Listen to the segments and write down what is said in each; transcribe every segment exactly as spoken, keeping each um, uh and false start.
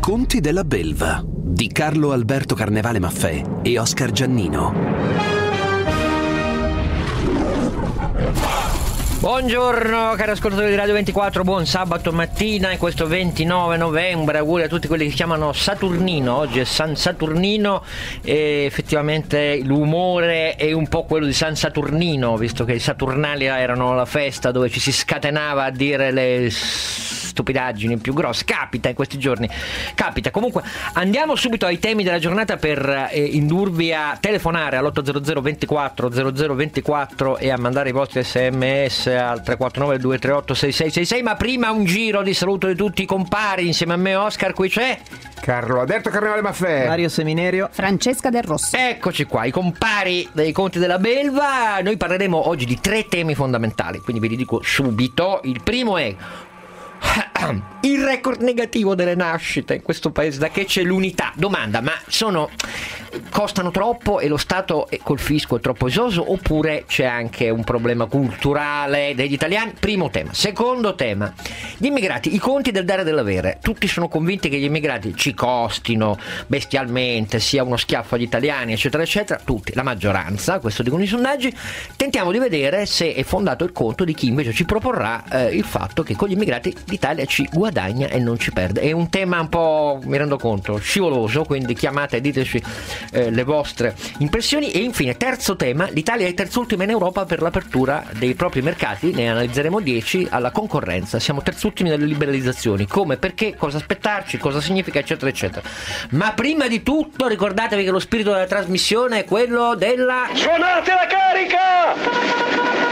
Conti della Belva di Carlo Alberto Carnevale Maffè e Oscar Giannino. Buongiorno cari ascoltatori di Radio ventiquattro, buon sabato mattina in questo ventinove novembre, auguri a tutti quelli che si chiamano Saturnino. Oggi è San Saturnino e effettivamente l'umore è un po' quello di San Saturnino, visto che i Saturnalia erano la festa dove ci si scatenava a dire le stupidaggini più grosse. Capita in questi giorni, capita. Comunque andiamo subito ai temi della giornata per eh, indurvi a telefonare all'otto zero zero ventiquattro zero zero ventiquattro e a mandare i vostri sms al tre quattro nove due tre otto sei sei sei sei. Ma prima un giro di saluto di tutti i compari. Insieme a me Oscar qui c'è Carlo Alberto Carnevale Maffè, Mario Seminerio, Francesca Del Rosso. Eccoci qua, i compari dei Conti della Belva. Noi parleremo oggi di tre temi fondamentali, quindi ve li dico subito. Il primo è il record negativo delle nascite in questo paese, da che c'è l'unità. Domanda, ma sono costano troppo e lo Stato col fisco è troppo esoso, oppure c'è anche un problema culturale degli italiani? Primo tema. Secondo tema, gli immigrati, i conti del dare e dell'avere. Tutti sono convinti che gli immigrati ci costino bestialmente, sia uno schiaffo agli italiani, eccetera eccetera. Tutti, la maggioranza, questo dicono i sondaggi. Tentiamo di vedere se è fondato il conto di chi invece ci proporrà eh, il fatto che con gli immigrati l'Italia ci guadagna e non ci perde. È un tema un po', mi rendo conto, scivoloso, quindi chiamate e diteci eh, le vostre impressioni. E infine, terzo tema, l'Italia è terzultima in Europa per l'apertura dei propri mercati, ne analizzeremo dieci, alla concorrenza. Siamo terzultimi nelle liberalizzazioni, come, perché, cosa aspettarci, cosa significa, eccetera eccetera. Ma prima di tutto ricordatevi che lo spirito della trasmissione è quello della suonate la carica!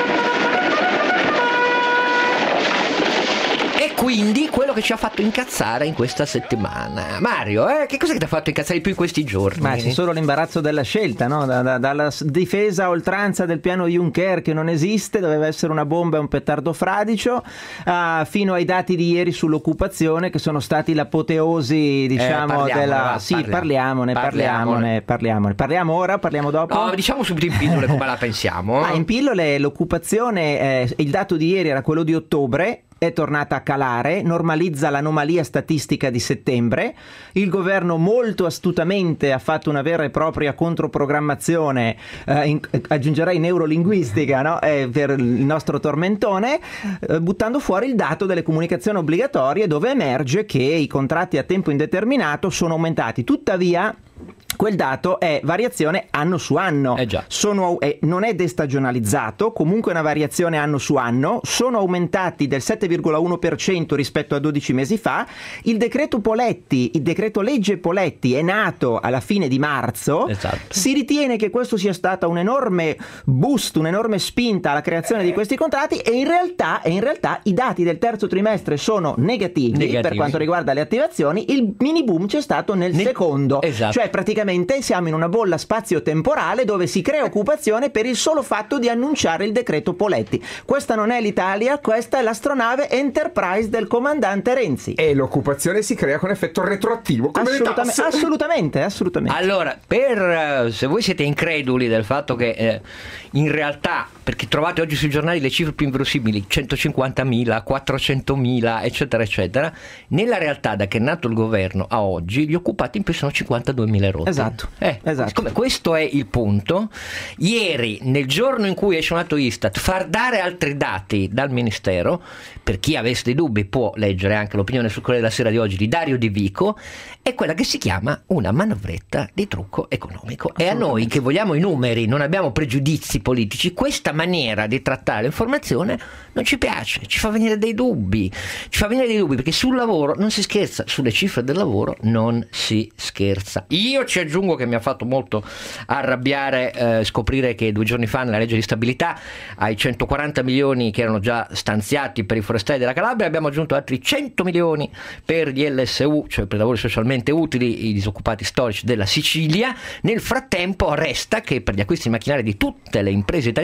E quindi quello che ci ha fatto incazzare in questa settimana. Mario, eh, che cosa che ti ha fatto incazzare di più in questi giorni? Ma c'è solo l'imbarazzo della scelta, no? Da, da, dalla difesa a oltranza del piano Juncker che non esiste, doveva essere una bomba e un petardo fradicio, uh, fino ai dati di ieri sull'occupazione che sono stati l'apoteosi, diciamo, eh, della... va, sì, parliamone. parliamone, parliamone, parliamone. Parliamo ora, parliamo dopo? No, diciamo subito in pillole come la pensiamo. Ah, in pillole l'occupazione, eh, il dato di ieri era quello di ottobre, è tornata a calare, normalizza l'anomalia statistica di settembre. Il governo molto astutamente ha fatto una vera e propria controprogrammazione, eh, in, aggiungerei neurolinguistica, no? eh, per il nostro tormentone, eh, buttando fuori il dato delle comunicazioni obbligatorie, dove emerge che i contratti a tempo indeterminato sono aumentati. Tuttavia quel dato è variazione anno su anno, eh già. Sono, eh, non è destagionalizzato, comunque è una variazione anno su anno, sono aumentati del sette virgola uno per cento rispetto a dodici mesi fa. Il decreto Poletti, il decreto legge Poletti è nato alla fine di marzo, esatto. Si ritiene che questo sia stata un enorme boost, un'enorme spinta alla creazione di questi contratti e in realtà, e in realtà i dati del terzo trimestre sono negativi, negativi. Per quanto riguarda le attivazioni. Il mini boom c'è stato nel ne- secondo, esatto. Cioè praticamente siamo in una bolla spazio-temporale dove si crea occupazione per il solo fatto di annunciare il decreto Poletti. Questa non è l'Italia, questa è l'astronave Enterprise del comandante Renzi. E l'occupazione si crea con effetto retroattivo, come Assolutamente, le tasse. assolutamente, assolutamente. Allora, per se voi siete increduli del fatto che eh, in realtà, perché trovate oggi sui giornali le cifre più inverosimili, centocinquantamila, quattrocentomila, eccetera eccetera, nella realtà da che è nato il governo a oggi gli occupati in più sono cinquantaduemila rotti. Esatto, eh, esatto. Questo è il punto. Ieri, nel giorno in cui esce un atto Istat, far dare altri dati dal Ministero, per chi avesse dei dubbi può leggere anche l'opinione sul Corriere della Sera di oggi di Dario Di Vico, è quella che si chiama una manovretta di trucco economico. E a noi che vogliamo i numeri, non abbiamo pregiudizi politici, questa maniera di trattare l'informazione non ci piace, ci fa venire dei dubbi, ci fa venire dei dubbi perché sul lavoro non si scherza, sulle cifre del lavoro non si scherza. Io ci aggiungo che mi ha fatto molto arrabbiare eh, scoprire che due giorni fa nella legge di stabilità ai centoquaranta milioni che erano già stanziati per i forestali della Calabria abbiamo aggiunto altri cento milioni per gli L S U, cioè per lavori socialmente utili, i disoccupati storici della Sicilia. Nel frattempo resta che per gli acquisti di macchinari di tutte le imprese italiane nel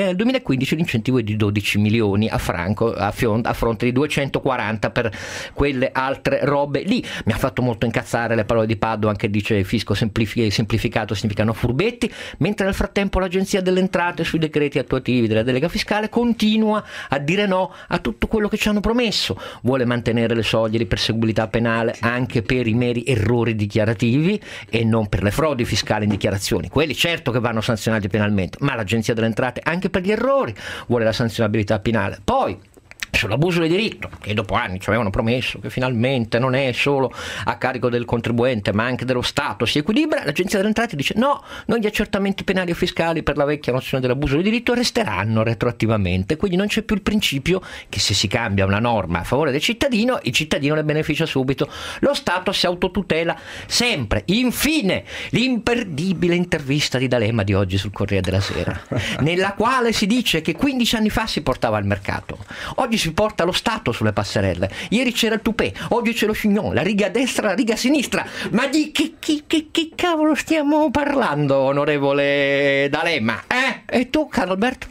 quindici l'incentivo è di dodici milioni a franco a, fion- a fronte di duecentoquaranta per quelle altre robe lì. Mi ha fatto molto incazzare le parole di Padoan che dice fisco semplifi- semplificato significano furbetti, mentre nel frattempo l'Agenzia delle Entrate sui decreti attuativi della delega fiscale continua a dire no a tutto quello che ci hanno promesso. Vuole mantenere le soglie di perseguibilità penale anche per i meri errori dichiarativi e non per le frodi fiscali in dichiarazioni. Quelli certo che vanno sanzionati penalmente, ma l'Agenzia delle Entrate anche per gli errori vuole la sanzionabilità penale. Poi sull'abuso di diritto, che dopo anni ci avevano promesso che finalmente non è solo a carico del contribuente ma anche dello Stato, si equilibra, l'Agenzia delle Entrate dice no, non gli accertamenti penali o fiscali per la vecchia nozione dell'abuso di diritto resteranno retroattivamente, quindi non c'è più il principio che se si cambia una norma a favore del cittadino, il cittadino ne beneficia subito, lo Stato si autotutela sempre. Infine, l'imperdibile intervista di D'Alema di oggi sul Corriere della Sera, nella quale si dice che quindici anni fa si portava al mercato, oggi si porta lo Stato sulle passerelle, ieri c'era il tupè, oggi c'è lo chignon, la riga destra, la riga sinistra, ma di che, che, che, che cavolo stiamo parlando, onorevole D'Alema? Eh? E tu, Carlo Alberto?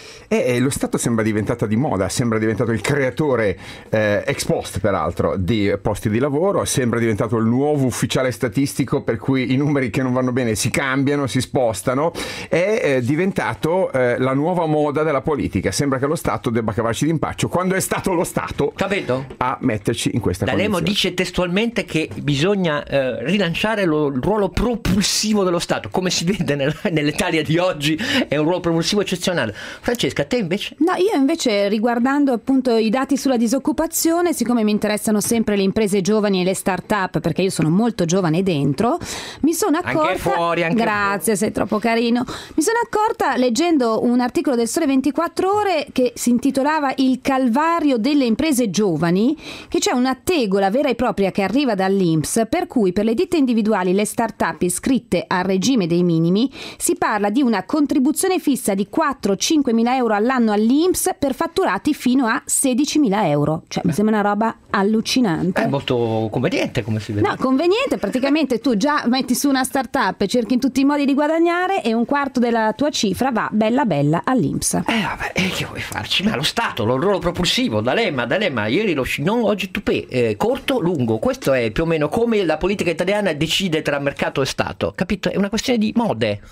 E lo Stato sembra diventata di moda, sembra diventato il creatore eh, ex post peraltro di posti di lavoro, sembra diventato il nuovo ufficiale statistico per cui i numeri che non vanno bene si cambiano, si spostano, è eh, diventato eh, la nuova moda della politica. Sembra che lo Stato debba cavarci d'impaccio quando è stato lo Stato Capito? a metterci in questa D'Alema condizione. dice testualmente che bisogna eh, rilanciare lo, il ruolo propulsivo dello Stato, come si vede nel, nell'Italia di oggi è un ruolo propulsivo eccezionale. Francesca, a te invece? No, io invece riguardando appunto i dati sulla disoccupazione, siccome mi interessano sempre le imprese giovani e le start-up, perché io sono molto giovane dentro, mi sono accorta... Anche fuori, anche Grazie, sei troppo carino. Mi sono accorta leggendo un articolo del Sole ventiquattro Ore che si intitolava Il calvario delle imprese giovani, che c'è una tegola vera e propria che arriva dall'I N P S, per cui per le ditte individuali, le start-up iscritte al regime dei minimi, si parla di una contribuzione fissa di quattro-cinque mila euro all'anno all'I N P S per fatturati fino a sedicimila euro. Cioè, mi sembra una roba allucinante. È molto conveniente, come si vede. No, conveniente, praticamente tu già metti su una startup e cerchi in tutti i modi di guadagnare e un quarto della tua cifra va bella bella all'I N P S. Eh vabbè, e che vuoi farci? Ma lo Stato, lo ruolo propulsivo, D'Alema, D'Alema, ieri lo chignon, oggi tupè, eh, corto, lungo, questo è più o meno come la politica italiana decide tra mercato e Stato, capito? È una questione di mode.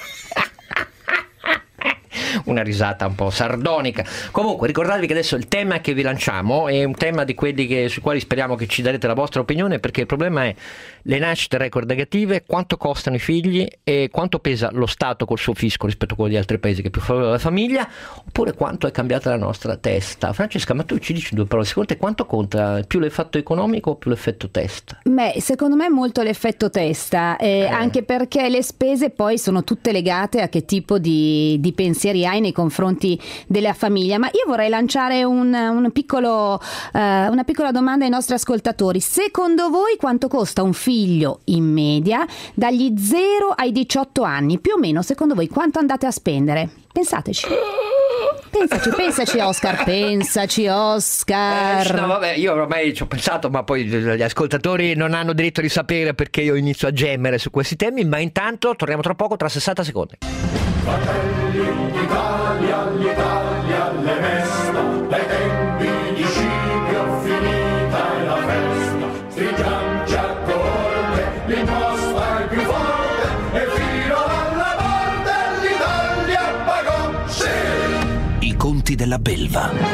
Una risata un po' sardonica. Comunque ricordatevi che adesso il tema che vi lanciamo è un tema di quelli che, sui quali speriamo che ci darete la vostra opinione, perché il problema è le nascite record negative, quanto costano i figli e quanto pesa lo Stato col suo fisco rispetto a quello di altri paesi che è più favorevole alla famiglia, oppure quanto è cambiata la nostra testa. Francesca, ma tu ci dici due parole, secondo te quanto conta più l'effetto economico o più l'effetto testa? Beh, secondo me molto l'effetto testa, eh, Eh. anche perché le spese poi sono tutte legate a che tipo di, di pensieri hai nei confronti della famiglia. Ma io vorrei lanciare un, un piccolo, eh, una piccola domanda ai nostri ascoltatori. Secondo voi quanto costa un figlio in media dagli zero ai diciotto anni? Più o meno, secondo voi quanto andate a spendere? Pensateci. Pensaci, pensaci Oscar, pensaci Oscar. Eh, no, vabbè, io ormai ci ho pensato, ma poi gli ascoltatori non hanno diritto di sapere perché io inizio a gemere su questi temi, ma intanto torniamo tra poco, tra sessanta secondi. Fratelli d'Italia, l'Italia le mesta, dai tempi di Scipio finita è la festa, stringiamoci a corte, l'imposta è più forte, e fino alla morte l'Italia pagò, sì! I conti della belva.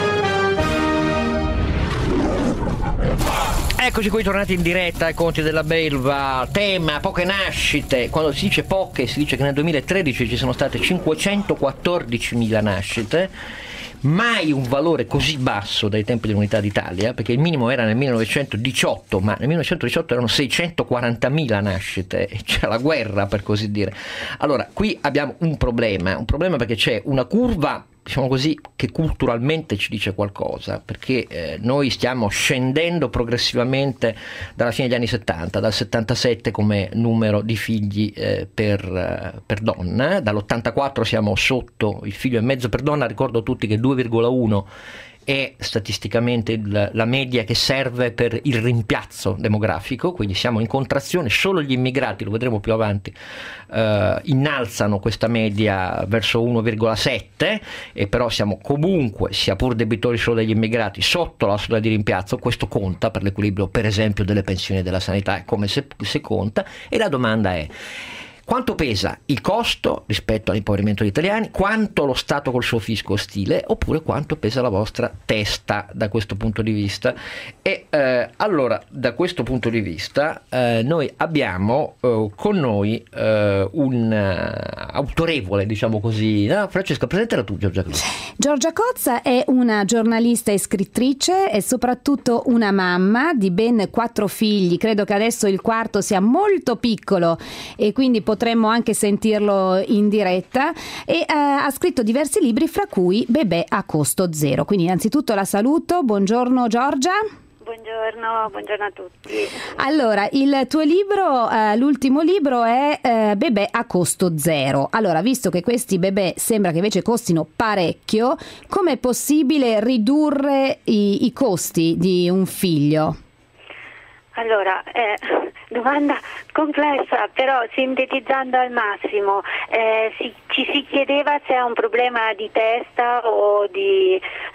Eccoci qui tornati in diretta ai conti della belva, tema poche nascite. Quando si dice poche si dice che nel duemilatredici ci sono state cinquecentoquattordicimila nascite, mai un valore così basso dai tempi dell'Unità d'Italia, perché il minimo era nel millenovecentodiciotto, ma nel millenovecentodiciotto erano seicentoquarantamila nascite, c'era la guerra per così dire. Allora qui abbiamo un problema, un problema perché c'è una curva, diciamo così, che culturalmente ci dice qualcosa, perché eh, noi stiamo scendendo progressivamente dalla fine degli anni settanta, dal settantasette come numero di figli eh, per, eh, per donna, dall'ottantaquattro siamo sotto il figlio e mezzo per donna, ricordo a tutti che due virgola uno è statisticamente il, la media che serve per il rimpiazzo demografico, quindi siamo in contrazione, solo gli immigrati, lo vedremo più avanti, eh, innalzano questa media verso uno virgola sette, e però siamo comunque, sia pur debitori solo degli immigrati, sotto la soglia di rimpiazzo. Questo conta per l'equilibrio, per esempio, delle pensioni e della sanità, è come se, se conta, e la domanda è: quanto pesa il costo rispetto all'impoverimento degli italiani, quanto lo Stato col suo fisco ostile, oppure quanto pesa la vostra testa da questo punto di vista? E eh, allora, da questo punto di vista, eh, noi abbiamo eh, con noi eh, un uh, autorevole, diciamo così, no? Francesca, presentala tu, Giorgia Cozza. Giorgia Cozza è una giornalista e scrittrice, è soprattutto una mamma di ben quattro figli, credo che adesso il quarto sia molto piccolo e quindi potremmo anche sentirlo in diretta, e eh, ha scritto diversi libri, fra cui Bebè a costo zero. Quindi innanzitutto la saluto, buongiorno Giorgia. Buongiorno, buongiorno a tutti. Allora, il tuo libro, eh, l'ultimo libro è eh, Bebè a costo zero. Allora, visto che questi bebè sembra che invece costino parecchio, com'è possibile ridurre i, i costi di un figlio? Allora, eh, domanda complessa, però sintetizzando al massimo, eh, si, ci si chiedeva se è un problema di testa o di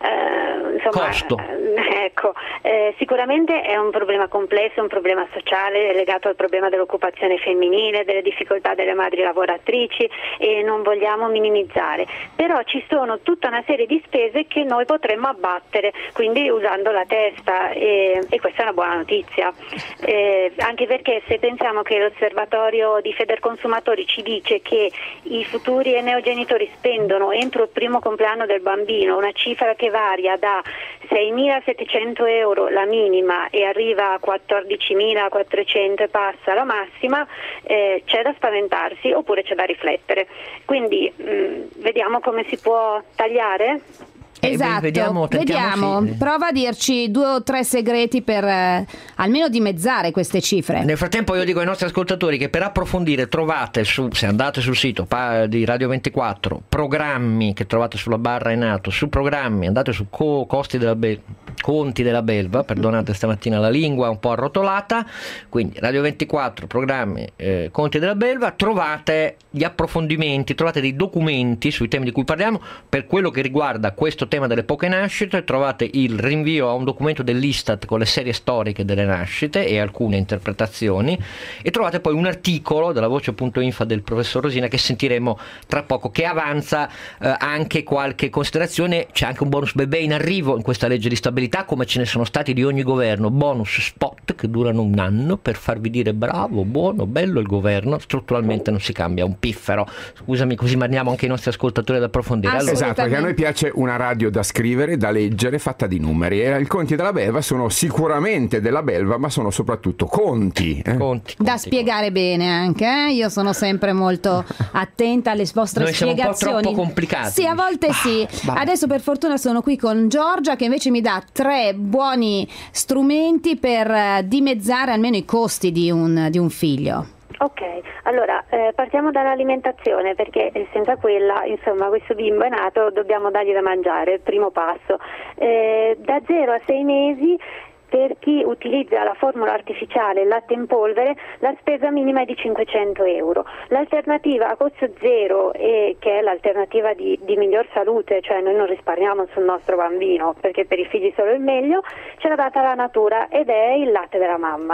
eh, insomma, costo. Eh, ecco, eh, sicuramente è un problema complesso, un problema sociale legato al problema dell'occupazione femminile, delle difficoltà delle madri lavoratrici, e non vogliamo minimizzare, però ci sono tutta una serie di spese che noi potremmo abbattere, quindi usando la testa, e, e questa è una buona notizia. Eh, anche perché se pensiamo che l'osservatorio di Federconsumatori ci dice che i futuri e neogenitori spendono entro il primo compleanno del bambino una cifra che varia da seimilasettecento euro la minima e arriva a quattordicimilaquattrocento e passa la massima, eh, c'è da spaventarsi oppure c'è da riflettere. Quindi mh, vediamo come si può tagliare. Esatto, eh, vediamo, vediamo. Sì. Prova a dirci due o tre segreti per eh, almeno dimezzare queste cifre. Nel frattempo io dico ai nostri ascoltatori che per approfondire trovate, su, se andate sul sito di Radio ventiquattro, programmi che trovate sulla barra in alto, su programmi, andate su co- costi della Be- conti della belva, perdonate stamattina la lingua un po' arrotolata, quindi Radio ventiquattro, programmi, eh, conti della belva, trovate gli approfondimenti, trovate dei documenti sui temi di cui parliamo. Per quello che riguarda questo tema delle poche nascite, trovate il rinvio a un documento dell'Istat con le serie storiche delle nascite e alcune interpretazioni, e trovate poi un articolo della voce.info del professor Rosina che sentiremo tra poco, che avanza eh, anche qualche considerazione. C'è anche un bonus bebè in arrivo in questa legge di stabilità, come ce ne sono stati di ogni governo, bonus spot che durano un anno per farvi dire bravo, buono, bello il governo, strutturalmente non si cambia un piffero. Scusami, così mandiamo anche i nostri ascoltatori ad approfondire. Allora, esatto, perché a noi piace una radio da scrivere, da leggere, fatta di numeri, e i conti della belva sono sicuramente della belva, ma sono soprattutto conti, eh? conti, conti da spiegare conti. Bene anche, eh? Io sono sempre molto attenta alle vostre noi spiegazioni. Siamo un po' troppo complicati. Sì, a volte bah, sì. Bah. Adesso per fortuna sono qui con Giorgia che invece mi dà tre buoni strumenti per dimezzare almeno i costi di un, di un figlio. Ok, allora eh, partiamo dall'alimentazione, perché senza quella, insomma, questo bimbo è nato, dobbiamo dargli da mangiare, primo passo. Eh, da zero a sei mesi, per chi utilizza la formula artificiale, il latte in polvere, la spesa minima è di cinquecento euro. L'alternativa a costo zero, e che è l'alternativa di, di miglior salute, cioè noi non risparmiamo sul nostro bambino perché per i figli solo il meglio, ce l'ha data la natura ed è il latte della mamma.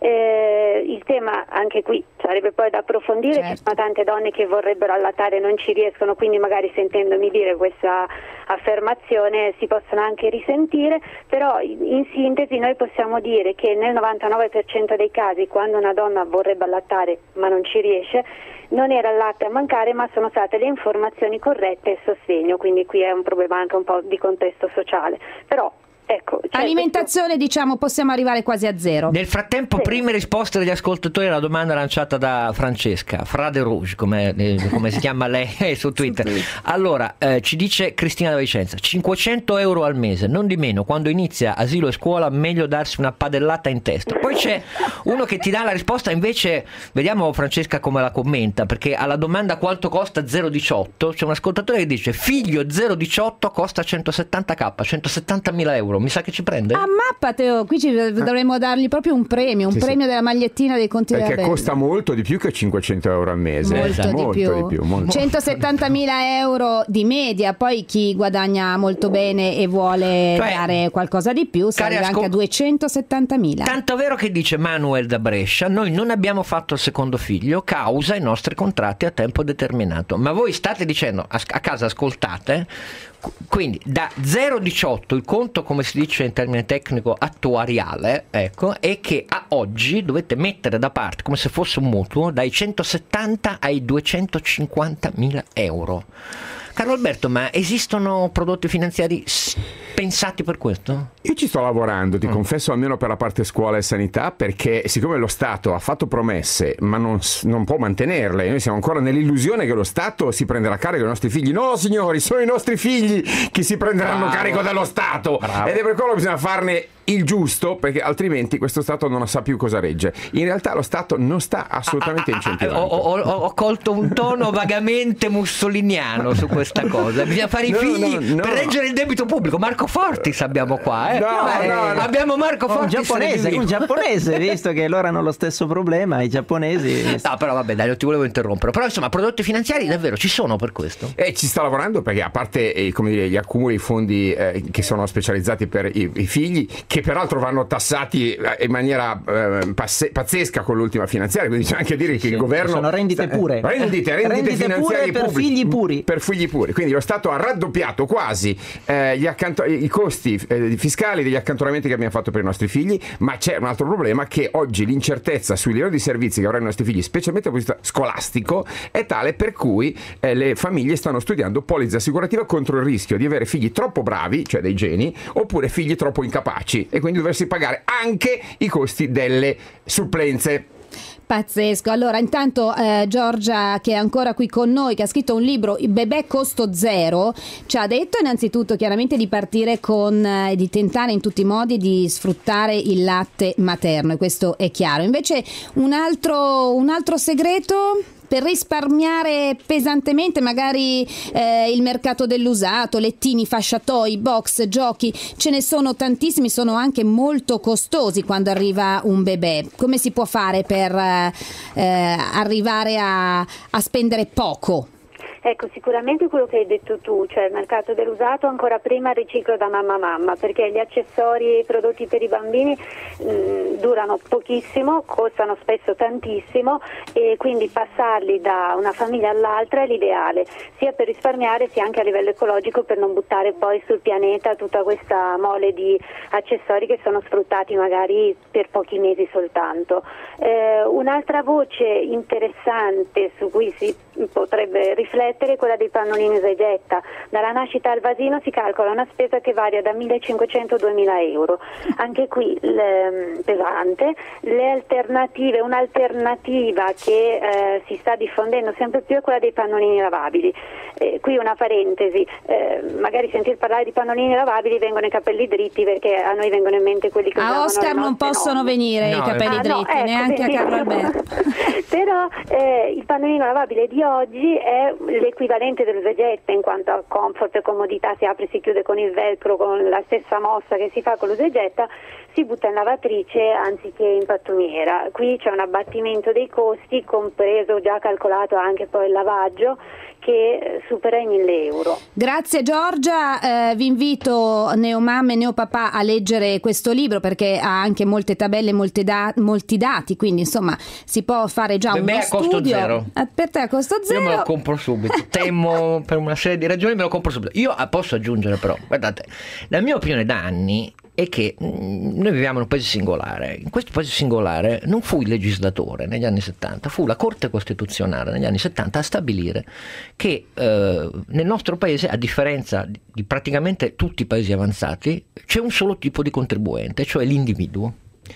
Eh, il tema anche qui sarebbe poi da approfondire, certo. Ci sono tante donne che vorrebbero allattare e non ci riescono, quindi magari sentendomi dire questa affermazione si possono anche risentire, però in, in sintesi noi possiamo dire che nel novantanove per cento dei casi, quando una donna vorrebbe allattare ma non ci riesce, non era il latte a mancare, ma sono state le informazioni corrette e il sostegno, quindi qui è un problema anche un po' di contesto sociale, però Ecco, cioè, alimentazione, diciamo, possiamo arrivare quasi a zero. Nel frattempo, Sì. prime risposte degli ascoltatori alla domanda lanciata da Francesca, Frade Rouge, come, eh, come si chiama lei su Twitter. Allora, eh, ci dice Cristina da Vicenza, cinquecento euro al mese, non di meno, quando inizia asilo e scuola meglio darsi una padellata in testa. Poi c'è uno che ti dà la risposta, invece, vediamo Francesca come la commenta, perché alla domanda quanto costa zero diciotto, c'è un ascoltatore che dice figlio zero diciotto costa centosettanta k, centosettantamila euro. Mi sa che ci prende? A mappa, Teo, qui ci dovremmo dargli proprio un premio, un Sì, premio sì. della magliettina dei conti della Perché Belva. costa molto di più che cinquecento euro al mese. Molto, molto di più, di più, molto. centosettantamila euro di media. Poi chi guadagna molto bene e vuole Cioè, dare qualcosa di più si cari arriva ascol- anche a duecentosettantamila. Tanto vero che dice Manuel da Brescia, noi non abbiamo fatto il secondo figlio causa i nostri contratti a tempo determinato. Ma voi state dicendo, a, a casa ascoltate, quindi da zero diciotto il conto, come si dice in termine tecnico attuariale, ecco, è che a oggi dovete mettere da parte, come se fosse un mutuo, dai centosettanta ai duecentocinquantamila euro. Carlo Alberto, ma esistono prodotti finanziari s- pensati per questo? Io ci sto lavorando, ti Mm. confesso, almeno per la parte scuola e sanità, perché siccome lo Stato ha fatto promesse ma non, s- non può mantenerle, noi siamo ancora nell'illusione che lo Stato si prenderà carico dei nostri figli. No signori, sono i nostri figli che si prenderanno Bravo. carico dello Stato. Bravo. Ed è per quello che bisogna farne il giusto, perché altrimenti questo Stato non sa più cosa regge. In realtà lo Stato non sta assolutamente Ah, ah, ah, incentivando. ho, ho- ho- ho colto un tono vagamente mussoliniano su questa cosa. Bisogna fare i No, figli no, no. per reggere il debito pubblico. Marco Fortis abbiamo qua, eh? No, Eh, no, no. abbiamo Marco Un Fortis giapponese, vivo. un giapponese, visto che loro hanno lo stesso problema, i giapponesi. No, però vabbè, dai, non ti volevo interrompere. Però insomma, prodotti finanziari davvero ci sono per questo? E ci sta lavorando perché, a parte eh, come dire, gli accumuli di fondi eh, che sono specializzati per i, i figli, che peraltro vanno tassati eh, in maniera eh, passe- pazzesca con l'ultima finanziaria, quindi c'è anche a dire che il governo sono rendite sta- eh, pure. rendite, rendite, Rendite finanziarie pure per pubbliche. figli puri. Per figli puri, quindi lo Stato ha raddoppiato quasi eh, gli accanto- i costi eh, fiscali degli accantonamenti che abbiamo fatto per i nostri figli, ma c'è un altro problema, che oggi l'incertezza sui livelli di servizi che avranno i nostri figli, specialmente dal punto di vista scolastico, è tale per cui eh, le famiglie stanno studiando polizza assicurativa contro il rischio di avere figli troppo bravi, cioè dei geni, oppure figli troppo incapaci, e quindi doversi pagare anche i costi delle supplenze. Pazzesco. Allora, intanto eh, Giorgia, che è ancora qui con noi, che ha scritto un libro, Il bebè costo zero, ci ha detto innanzitutto chiaramente di partire con e eh, di tentare in tutti i modi di sfruttare il latte materno, e questo è chiaro. Invece un altro, un altro segreto per risparmiare pesantemente, magari eh, il mercato dell'usato, lettini, fasciatoi, box, giochi, ce ne sono tantissimi, sono anche molto costosi quando arriva un bebè. Come si può fare per eh, eh, arrivare a, a spendere poco? Ecco, sicuramente quello che hai detto tu, cioè il mercato dell'usato, ancora prima il riciclo da mamma a mamma, perché gli accessori e i prodotti per i bambini mh, durano pochissimo, costano spesso tantissimo, e quindi passarli da una famiglia all'altra è l'ideale, sia per risparmiare sia anche a livello ecologico, per non buttare poi sul pianeta tutta questa mole di accessori che sono sfruttati magari per pochi mesi soltanto. Eh, un'altra voce interessante su cui si potrebbe riflettere è quella dei pannolini usa e getta. Dalla nascita al vasino si calcola una spesa che varia da millecinquecento a duemila euro. Anche qui le, pesante. Le alternative, un'alternativa che eh, si sta diffondendo sempre più è quella dei pannolini lavabili. Eh, qui una parentesi, eh, magari sentir parlare di pannolini lavabili vengono i capelli dritti, perché a noi vengono in mente quelli che A usavano Oscar le non nostre possono nonne. venire No, i capelli Ah, no, dritti, ecco, neanche a benissimo. Carlo Alberto. Però eh, il pannolino lavabile di oggi è l'equivalente dell'usa e getta, in quanto a comfort e comodità, si apre e si chiude con il velcro, con la stessa mossa che si fa con l'usa e getta, si butta in lavatrice anziché in pattumiera. Qui c'è un abbattimento dei costi, compreso, già calcolato anche poi il lavaggio, che supera i mille euro. Grazie Giorgia, eh, vi invito neomamme e neopapà a leggere questo libro, perché ha anche molte tabelle, molte da- molti dati, quindi insomma si può fare già Bebè uno a costo studio. zero. Eh, Per te a costo Io zero. me lo compro subito. Temo per una serie di ragioni, me lo compro subito. Io ah, posso aggiungere però, guardate, la mia opinione da anni è che mh, noi viviamo in un paese singolare. In questo paese singolare non fu il legislatore negli anni settanta, fu la Corte Costituzionale negli anni settanta a stabilire che eh, nel nostro paese, a differenza di, di praticamente tutti i paesi avanzati, c'è un solo tipo di contribuente, cioè l'individuo.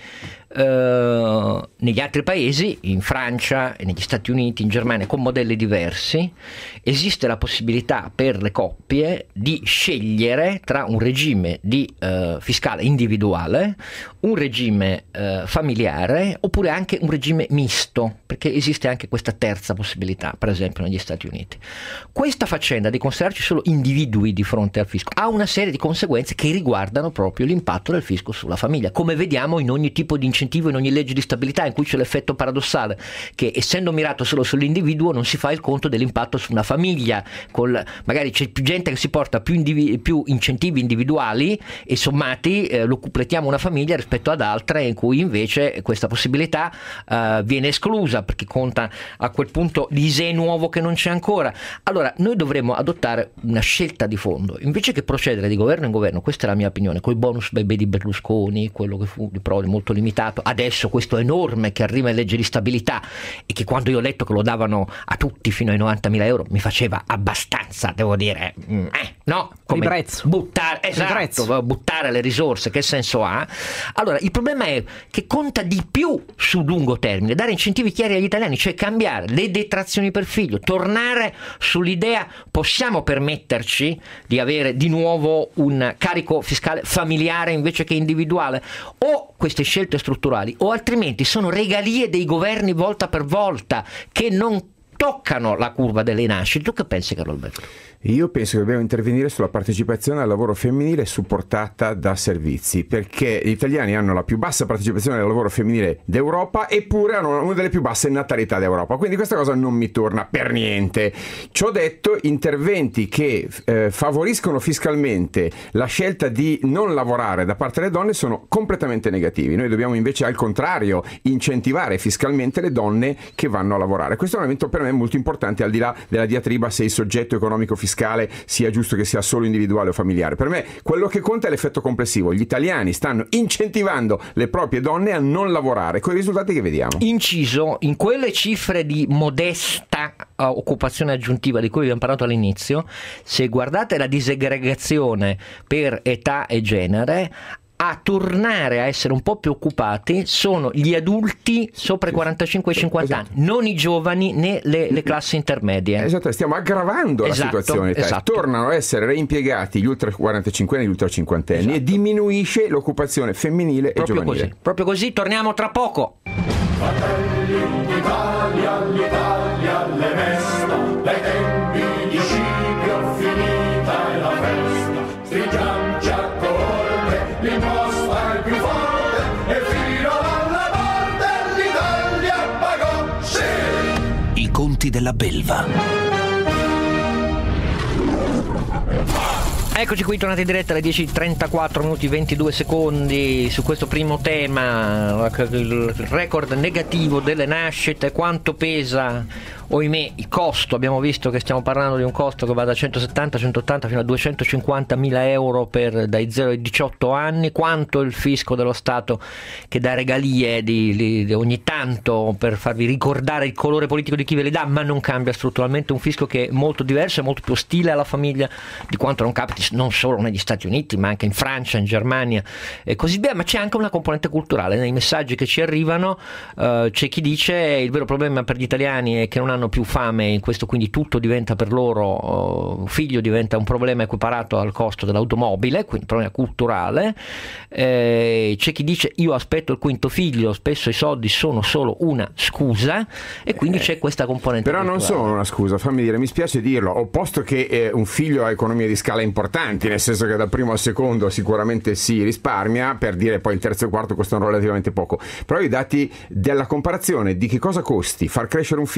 Uh, negli altri paesi, in Francia, negli Stati Uniti, in Germania, con modelli diversi, esiste la possibilità per le coppie di scegliere tra un regime di, uh, fiscale individuale, un regime uh, familiare oppure anche un regime misto, perché esiste anche questa terza possibilità, per esempio negli Stati Uniti. Questa faccenda di considerarci solo individui di fronte al fisco ha una serie di conseguenze che riguardano proprio l'impatto del fisco sulla famiglia, come vediamo in ogni tipo di incentivo, in ogni legge di stabilità, in cui c'è l'effetto paradossale che, essendo mirato solo sull'individuo, non si fa il conto dell'impatto su una famiglia. Col, magari c'è più gente che si porta più, indivi, più incentivi individuali e sommati eh, lo completiamo una famiglia rispetto ad altre in cui invece questa possibilità eh, viene esclusa, perché conta a quel punto l'I S E E nuovo che non c'è ancora. Allora noi dovremmo adottare una scelta di fondo, invece che procedere di governo in governo, questa è la mia opinione, con i bonus bebè di Berlusconi, quello che fu di Prodi molto limitato, adesso questo enorme che arriva in legge di stabilità e che quando io ho letto che lo davano a tutti fino ai novantamila euro mi faceva abbastanza, devo dire, eh, no? Come buttare, esatto, buttare le risorse, che senso ha? Allora il problema è che conta di più su lungo termine, dare incentivi chiari agli italiani, cioè cambiare le detrazioni per figlio, tornare sull'idea possiamo permetterci di avere di nuovo un carico fiscale familiare invece che individuale, o queste scelte strutturali o altrimenti sono regalie dei governi volta per volta che non toccano la curva delle nascite. Tu che pensi, Carlo Alberto? Io penso che dobbiamo intervenire sulla partecipazione al lavoro femminile supportata da servizi, perché gli italiani hanno la più bassa partecipazione al lavoro femminile d'Europa, eppure hanno una delle più basse natalità d'Europa, quindi questa cosa non mi torna per niente. Ciò detto, interventi che eh, favoriscono fiscalmente la scelta di non lavorare da parte delle donne sono completamente negativi. Noi dobbiamo invece al contrario incentivare fiscalmente le donne che vanno a lavorare. Questo è un elemento per me molto importante, al di là della diatriba se il soggetto economico fiscale sia giusto che sia solo individuale o familiare. Per me quello che conta è l'effetto complessivo. Gli italiani stanno incentivando le proprie donne a non lavorare, con i risultati che vediamo. Inciso, in quelle cifre di modesta uh, occupazione aggiuntiva di cui abbiamo parlato all'inizio, se guardate la disaggregazione per età e genere, a tornare a essere un po' più occupati sono gli adulti sopra i quarantacinque cinquanta esatto. anni, non i giovani né le, le classi intermedie. Esatto, stiamo aggravando esatto, la situazione. Esatto. Tornano a essere reimpiegati gli ultra quarantacinque anni e gli ultra cinquantenni esatto. e diminuisce l'occupaone femminile proprio e giovanile. Così, proprio così, torniamo tra poco. Fratelli d'Italia, l'Italia le mesta, dai tempi di Scipio finita è la festa, stringiamoci a corte, l'imposta è più forte e fino alla morte l'Italia pagò, sì! I conti della belva. Eccoci qui, tornati in diretta alle dieci e trentaquattro minuti ventidue secondi su questo primo tema, il record negativo delle nascite, quanto pesa, ohimè, il costo. Abbiamo visto che stiamo parlando di un costo che va da centosettanta, centottanta fino a duecentocinquantamila euro per dai zero ai diciotto anni, quanto il fisco dello Stato che dà regalie di, di, di ogni tanto per farvi ricordare il colore politico di chi ve le dà, ma non cambia strutturalmente, un fisco che è molto diverso, è molto più ostile alla famiglia di quanto non capiti non solo negli Stati Uniti ma anche in Francia, in Germania e così via. Ma c'è anche una componente culturale nei messaggi che ci arrivano. Uh, c'è chi dice il vero problema per gli italiani è che non hanno più fame, in questo quindi tutto diventa per loro, uh, figlio diventa un problema equiparato al costo dell'automobile, quindi problema culturale. Eh, c'è chi dice io aspetto il quinto figlio, spesso i soldi sono solo una scusa e quindi eh, c'è questa componente però culturale. Non sono una scusa, fammi dire, mi spiace dirlo, ho posto che eh, un figlio ha economie di scala importanti, nel senso che dal primo al secondo sicuramente si risparmia, per dire poi il terzo e il quarto costano relativamente poco, però i dati della comparazione di che cosa costi far crescere un figlio oggi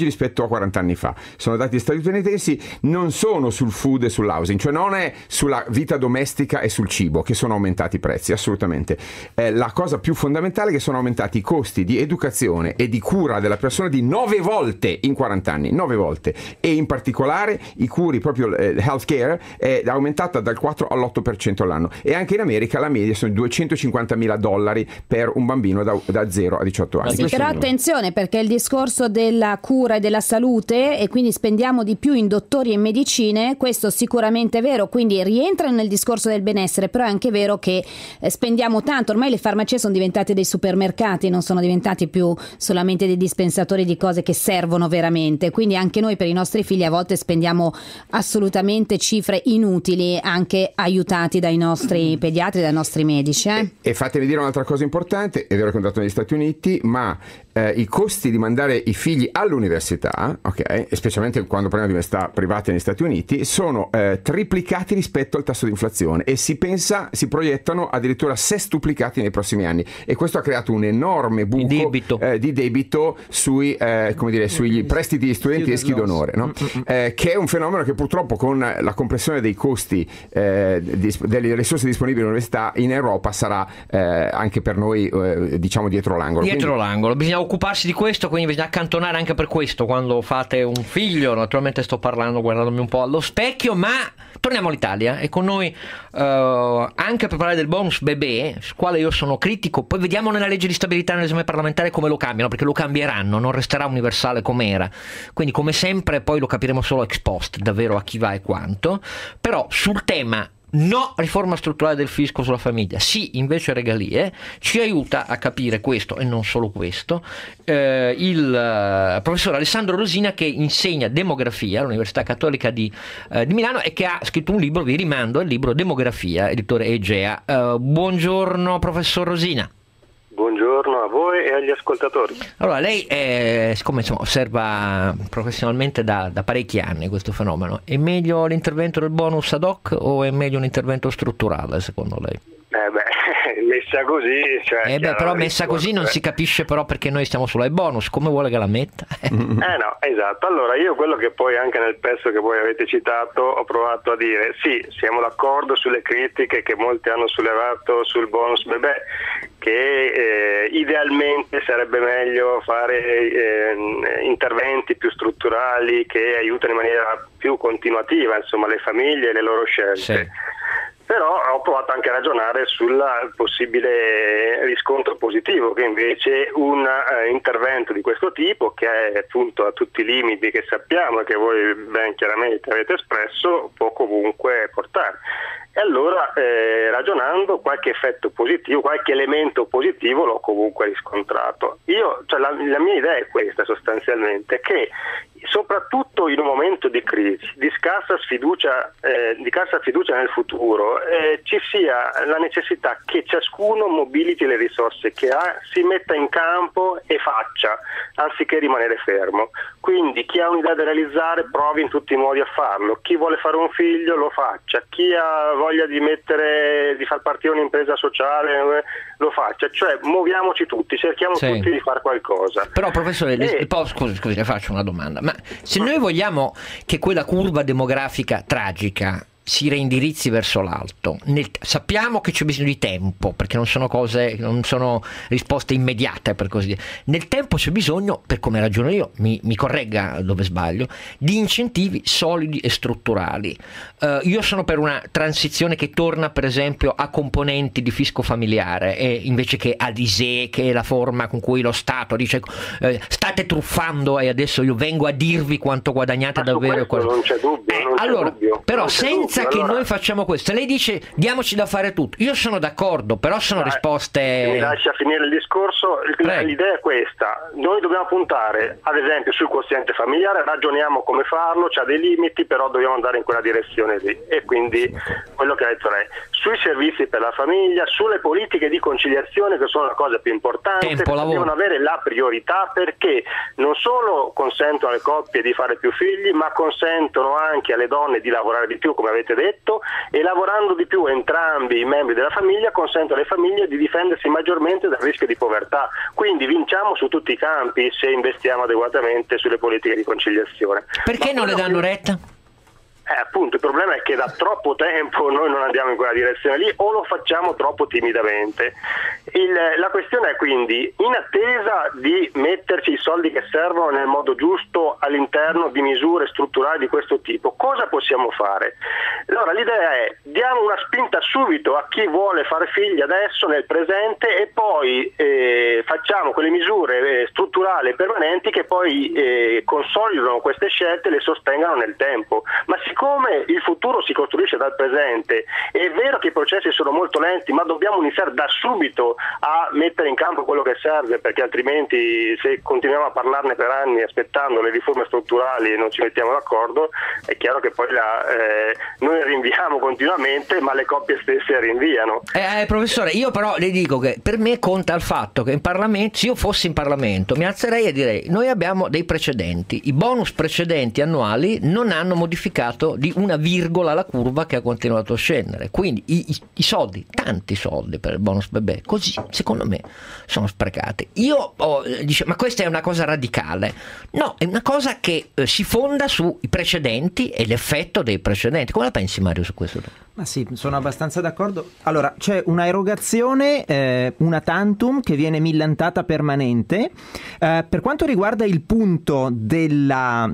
oggi rispetto a quaranta anni fa. Sono dati statunitensi, non sono sul food e sull'housing, cioè non è sulla vita domestica e sul cibo che sono aumentati i prezzi, assolutamente. Eh, la cosa più fondamentale è che sono aumentati i costi di educazione e di cura della persona di nove volte in quaranta anni, nove volte, e in particolare i curi, proprio eh, healthcare è aumentata dal quattro all'otto per cento all'anno, e anche in America la media sono duecentocinquantamila dollari per un bambino da, da zero a diciotto anni. Sì, però attenzione, perché il discorso della cura e della salute, e quindi spendiamo di più in dottori e in medicine, questo sicuramente è vero, quindi rientra nel discorso del benessere, però è anche vero che eh, spendiamo tanto. Ormai le farmacie sono diventate dei supermercati, non sono diventati più solamente dei dispensatori di cose che servono veramente, quindi anche noi per i nostri figli a volte spendiamo assolutamente cifre inutili, anche aiutati dai nostri pediatri, dai nostri medici. Eh? E, e fatemi dire un'altra cosa importante, è vero che ho andato negli Stati Uniti, ma eh, i costi di mandare i figli all'università, ok, e specialmente quando parliamo di università private negli Stati Uniti, sono eh, triplicati rispetto al tasso di inflazione, e si pensa, si proiettano addirittura sestuplicati nei prossimi anni, e questo ha creato un enorme buco di debito, eh, di debito sui, eh, come dire, sugli prestiti studenteschi d'onore, no? eh, che è un fenomeno che purtroppo con la compressione dei costi eh, di, delle risorse disponibili all'università in Europa sarà eh, anche per noi eh, diciamo dietro l'angolo. Dietro quindi... l'angolo, bisogna occuparsi di questo, quindi bisogna accantonare anche per questo quando fate un figlio. Naturalmente sto parlando guardandomi un po' allo specchio, ma torniamo all'Italia, e con noi uh, anche per parlare del bonus bebè, sul quale io sono critico. Poi vediamo nella legge di stabilità, nell'esame parlamentare, come lo cambiano, perché lo cambieranno, non resterà universale com'era, quindi come sempre poi lo capiremo solo ex post davvero a chi va e quanto. Però sul tema no riforma strutturale del fisco sulla famiglia, sì invece regalie, ci aiuta a capire questo e non solo questo eh, il eh, professor Alessandro Rosina, che insegna demografia all'Università Cattolica di, eh, di Milano, e che ha scritto un libro, vi rimando al libro Demografia, editore Egea. Eh, buongiorno professor Rosina. Buongiorno a voi e agli ascoltatori. Allora, lei è, siccome insomma, osserva professionalmente da, da parecchi anni questo fenomeno, è meglio l'intervento del bonus ad hoc o è meglio un intervento strutturale secondo lei? Eh beh, messa così, cioè, eh beh, però messa così non si capisce però perché noi stiamo sull'ai bonus, come vuole che la metta? eh no, esatto. Allora io quello che poi anche nel pezzo che voi avete citato ho provato a dire, sì, siamo d'accordo sulle critiche che molti hanno sollevato sul bonus bebè, che eh, idealmente sarebbe meglio fare eh, interventi più strutturali che aiutano in maniera più continuativa, insomma, le famiglie e le loro scelte. Sì. Però ho provato anche a ragionare sul possibile riscontro positivo, che invece un uh, intervento di questo tipo, che è appunto a tutti i limiti che sappiamo e che voi ben chiaramente avete espresso, può comunque portare. E allora eh, ragionando, qualche effetto positivo, qualche elemento positivo l'ho comunque riscontrato. Io, cioè, la, la mia idea è questa sostanzialmente, che soprattutto in un momento di crisi, di scarsa sfiducia, eh, di scarsa fiducia nel futuro, eh, ci sia la necessità che ciascuno mobiliti le risorse che ha, si metta in campo e faccia, anziché rimanere fermo. Quindi chi ha un'idea da realizzare provi in tutti i modi a farlo, chi vuole fare un figlio lo faccia, chi ha voglia di mettere, di far partire un'impresa sociale lo faccia, cioè muoviamoci tutti, cerchiamo sì. tutti di fare qualcosa. Però professore, e... le, poi, scusi, scusi, le faccio una domanda, ma se noi vogliamo che quella curva demografica tragica si reindirizzi verso l'alto, nel, sappiamo che c'è bisogno di tempo, perché non sono cose, non sono risposte immediate, per così dire. Nel tempo c'è bisogno, per come ragiono io, mi, mi corregga dove sbaglio, di incentivi solidi e strutturali. Uh, io sono per una transizione che torna per esempio a componenti di fisco familiare, e invece che ad I S E E, che è la forma con cui lo Stato dice eh, state truffando e adesso io vengo a dirvi quanto guadagnate Ma davvero. Questo non c'è dubbio, eh, non c'è allora, dubbio. però non c'è senza dubbio, che allora... noi facciamo questo, lei dice diamoci da fare tutto, io sono d'accordo, però sono Dai, risposte. Mi lascia finire il discorso. Prego. L'idea è questa: noi dobbiamo puntare ad esempio sul quoziente familiare, ragioniamo come farlo, c'ha dei limiti, però dobbiamo andare in quella direzione lì, e quindi quello che ha detto lei sui servizi per la famiglia, sulle politiche di conciliazione, che sono la cosa più importante, Tempo, che devono avere la priorità, perché non solo consentono alle coppie di fare più figli, ma consentono anche alle donne di lavorare di più, come avete avete detto, e lavorando di più entrambi i membri della famiglia consente alle famiglie di difendersi maggiormente dal rischio di povertà. Quindi vinciamo su tutti i campi se investiamo adeguatamente sulle politiche di conciliazione. Perché Ma non le danno retta? Eh, appunto, il problema è che da troppo tempo noi non andiamo in quella direzione lì, o lo facciamo troppo timidamente. Il, la questione è quindi, in attesa di metterci i soldi che servono nel modo giusto all'interno di misure strutturali di questo tipo, cosa possiamo fare? Allora l'idea è: diamo una spinta subito a chi vuole fare figli adesso nel presente, e poi eh, facciamo quelle misure eh, strutturali e permanenti che poi eh, consolidano queste scelte e le sostengano nel tempo. Ma siccome il futuro si costruisce dal presente, è vero che i processi sono molto lenti, ma dobbiamo iniziare da subito a mettere in campo quello che serve, perché altrimenti, se continuiamo a parlarne per anni aspettando le riforme strutturali e non ci mettiamo d'accordo, è chiaro che poi la, eh, noi rinviamo continuamente, ma le coppie stesse rinviano. Eh, eh, professore, io però le dico che per me conta il fatto che in Parlamento, se io fossi in Parlamento, mi alzerei e direi: noi abbiamo dei precedenti, i bonus precedenti annuali non hanno modificato di una virgola la curva che ha continuato a scendere, quindi i, i, i soldi, tanti soldi per il bonus bebè, così secondo me sono sprecati. Io ho, dice, ma questa è una cosa radicale? No, è una cosa che eh, si fonda sui precedenti e l'effetto dei precedenti. Come la pensi, Mario, su questo? Ma sì, sono abbastanza d'accordo. Allora, c'è una erogazione, eh, una tantum, che viene millantata permanente. Eh, per quanto riguarda il punto della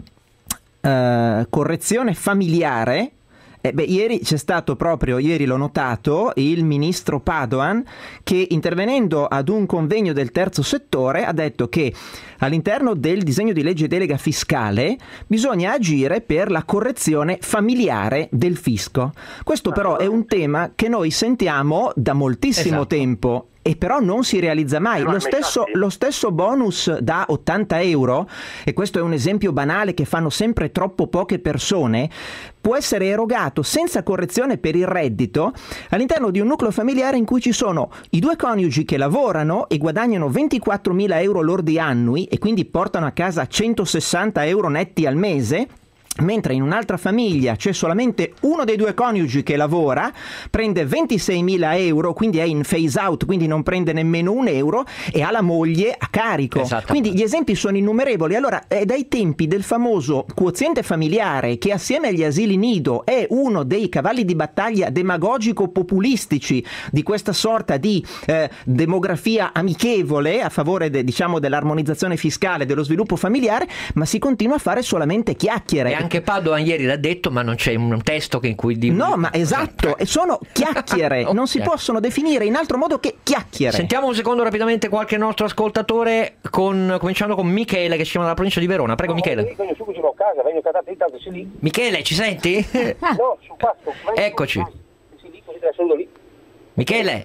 Uh, correzione familiare, eh, beh, ieri c'è stato proprio, ieri l'ho notato, il ministro Padoan che, intervenendo ad un convegno del terzo settore, ha detto che all'interno del disegno di legge delega fiscale bisogna agire per la correzione familiare del fisco. Questo però è un tema che noi sentiamo da moltissimo esatto. tempo, e però non si realizza mai. Lo stesso, lo stesso bonus da ottanta euro, e questo è un esempio banale che fanno sempre troppo poche persone, può essere erogato senza correzione per il reddito all'interno di un nucleo familiare in cui ci sono i due coniugi che lavorano e guadagnano ventiquattromila euro lordi annui e quindi portano a casa centosessanta euro netti al mese, mentre in un'altra famiglia c'è solamente uno dei due coniugi che lavora, prende ventiseimila euro, quindi è in phase out, quindi non prende nemmeno un euro, e ha la moglie a carico. Quindi gli esempi sono innumerevoli. Allora, è dai tempi del famoso quoziente familiare, che assieme agli asili nido è uno dei cavalli di battaglia demagogico-populistici di questa sorta di eh, demografia amichevole a favore de, diciamo dell'armonizzazione fiscale, dello sviluppo familiare, ma si continua a fare solamente chiacchiere. E anche Padoan ieri l'ha detto, ma non c'è un testo che in cui di... No, ma esatto, e sono chiacchiere, non si possono definire in altro modo che chiacchiere. Sentiamo un secondo rapidamente qualche nostro ascoltatore, con, cominciando con Michele, che ci chiama dalla provincia di Verona. Prego, Michele. Vengo subito a casa, vengo catato intanto, sei lì. Michele, ci senti? No, su passo. Eccoci. Sei lì, così te la saluto lì. Michele.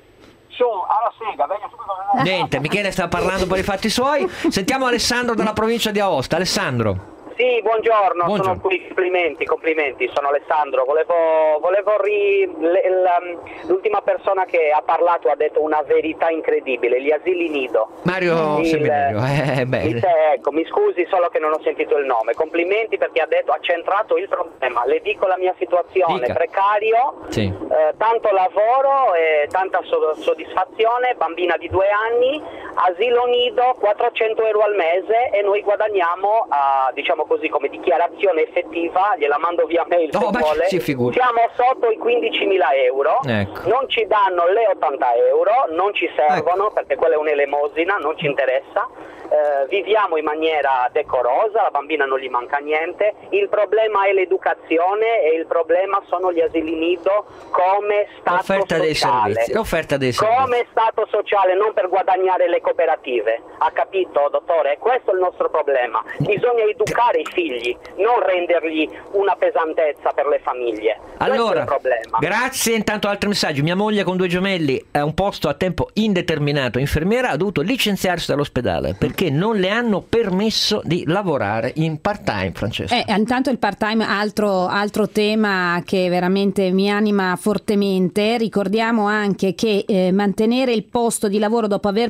Sono alla sega, vengo subito. Niente, Michele sta parlando per i fatti suoi. Sentiamo Alessandro dalla provincia di Aosta. Alessandro. Sì, buongiorno, buongiorno. Sono qui, complimenti, complimenti, sono Alessandro. Volevo, volevo ri, le, la, l'ultima persona che ha parlato ha detto una verità incredibile, gli asili nido. Mario il, Seminario, eh, beh. il, ecco, mi scusi solo che non ho sentito il nome. Complimenti perché ha detto, ha centrato il problema. Le dico la mia situazione, Dica. precario, sì. eh, tanto lavoro e tanta soddisfazione, bambina di due anni, asilo nido, quattrocento euro al mese, e noi guadagniamo a, diciamo così, come dichiarazione effettiva, gliela mando via mail se oh, vuole, siamo sotto i quindicimila euro, ecco. Non ci danno le ottanta euro, non ci servono, ecco. Perché quella è un'elemosina, non ci interessa. Eh, viviamo in maniera decorosa, la bambina non gli manca niente, il problema è l'educazione e il problema sono gli asili nido come stato l'offerta sociale, dei servizi, l'offerta dei servizi. Come stato sociale, non per guadagnare le cooperative. Ha capito, dottore? Questo è il nostro problema. Bisogna educare i figli, non rendergli una pesantezza per le famiglie. Allora, questo è il problema. Grazie. Intanto altri messaggi. Mia moglie con due gemelli a un posto a tempo indeterminato, infermiera, ha dovuto licenziarsi dall'ospedale perché non le hanno permesso di lavorare in part-time, Francesco. Eh, intanto il part-time, altro, altro tema che veramente mi anima fortemente. Ricordiamo anche che eh, mantenere il posto di lavoro dopo aver partorito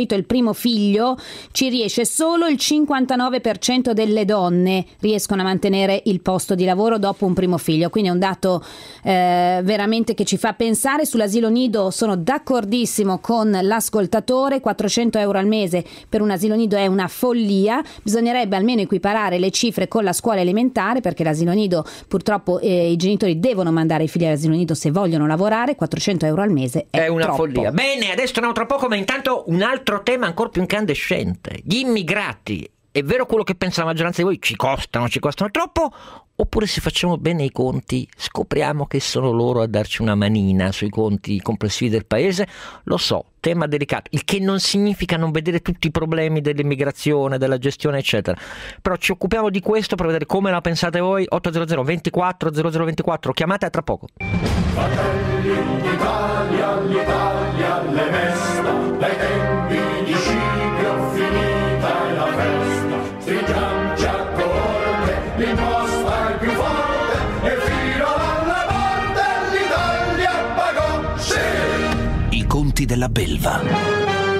marito il primo figlio, ci riesce solo il cinquantanove per cento delle donne riescono a mantenere il posto di lavoro dopo un primo figlio, quindi è un dato eh, veramente che ci fa pensare. Sull'asilo nido sono d'accordissimo con l'ascoltatore, quattrocento euro al mese per un asilo nido è una follia, bisognerebbe almeno equiparare le cifre con la scuola elementare, perché l'asilo nido purtroppo eh, i genitori devono mandare i figli all'asilo nido se vogliono lavorare, quattrocento euro al mese è, è una troppo. follia. Bene, adesso torniamo tra poco, ma intanto un altro tema ancora più incandescente: gli immigrati. È vero quello che pensa la maggioranza di voi? Ci costano, ci costano troppo? Oppure se facciamo bene i conti scopriamo che sono loro a darci una manina sui conti complessivi del paese? Lo so, tema delicato, il che non significa non vedere tutti i problemi dell'immigrazione, della gestione eccetera, però ci occupiamo di questo per vedere come la pensate voi. Ottocento ventiquattro zero zero ventiquattro, chiamate a tra poco. Fratelli d'Italia, l'Italia le mesta, dai tempi di Scipio finita è la festa, stringiamoci a corte, l'imposta è più forte e fino alla morte l'Italia pagò, sì! I conti della belva.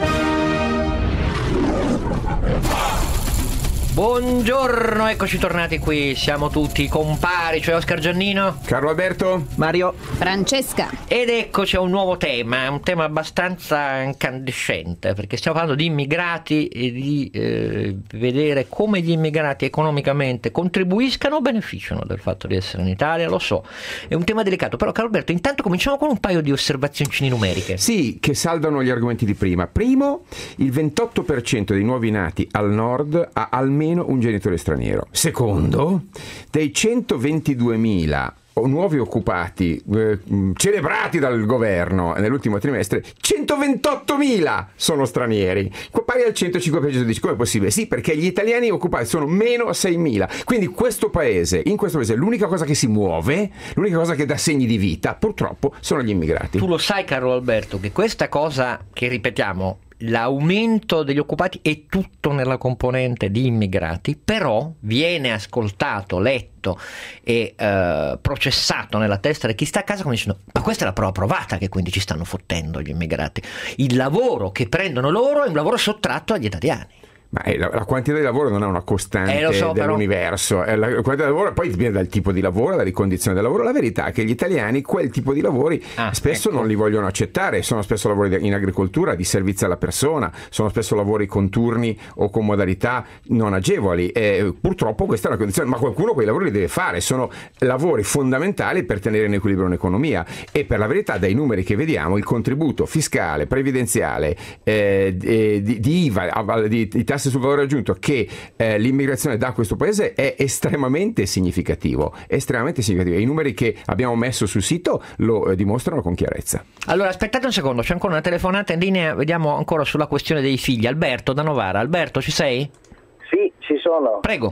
Buongiorno, eccoci tornati qui, siamo tutti compari, cioè Oscar Giannino, Carlo Alberto, Mario, Francesca. ed eccoci a un nuovo tema, un tema abbastanza incandescente, perché stiamo parlando di immigrati e di eh, vedere come gli immigrati economicamente contribuiscano o beneficiano del fatto di essere in Italia. Lo so, è un tema delicato, però Carlo Alberto, intanto cominciamo con un paio di osservazioncini numeriche. Sì, che saldano gli argomenti di prima. Primo, il ventotto per cento dei nuovi nati al nord ha almeno un genitore straniero. Secondo, dei centoventiduemila nuovi occupati eh, celebrati dal governo nell'ultimo trimestre, centoventottomila sono stranieri, pari al centocinque per cento. Dici, come è possibile? Sì, perché gli italiani occupati sono meno seimila, quindi questo paese, in questo paese l'unica cosa che si muove, l'unica cosa che dà segni di vita purtroppo sono gli immigrati. Tu lo sai, Carlo Alberto, che questa cosa che ripetiamo, l'aumento degli occupati è tutto nella componente di immigrati, però viene ascoltato, letto e eh, processato nella testa di chi sta a casa come dicendo: ma questa è la prova provata che quindi ci stanno fottendo gli immigrati, il lavoro che prendono loro è un lavoro sottratto agli italiani. Ma la, la quantità di lavoro non è una costante eh, so, dell'universo, però... la quantità di lavoro poi dipende dal tipo di lavoro, dalla ricondizione del lavoro. La verità è che gli italiani quel tipo di lavori ah, spesso ecco. non li vogliono accettare, sono spesso lavori in agricoltura, di servizio alla persona, sono spesso lavori con turni o con modalità non agevoli, e purtroppo questa è una condizione, ma qualcuno quei lavori li deve fare, sono lavori fondamentali per tenere in equilibrio un'economia. E per la verità, dai numeri che vediamo, il contributo fiscale, previdenziale, eh, di, di I V A, di, di tasse sul valore aggiunto che eh, l'immigrazione dà a questo paese è estremamente significativo, estremamente significativo. I numeri che abbiamo messo sul sito lo eh, dimostrano con chiarezza. Allora aspettate un secondo, c'è ancora una telefonata in linea, vediamo ancora sulla questione dei figli. Alberto da Novara. Alberto, ci sei? Sì, ci sono. Prego.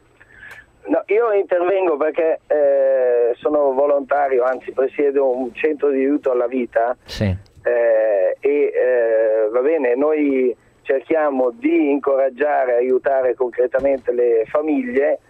No, io intervengo perché eh, sono volontario, anzi presiedo un centro di aiuto alla vita. Sì. eh, e eh, va bene, noi cerchiamo di incoraggiare, aiutare concretamente le famiglie,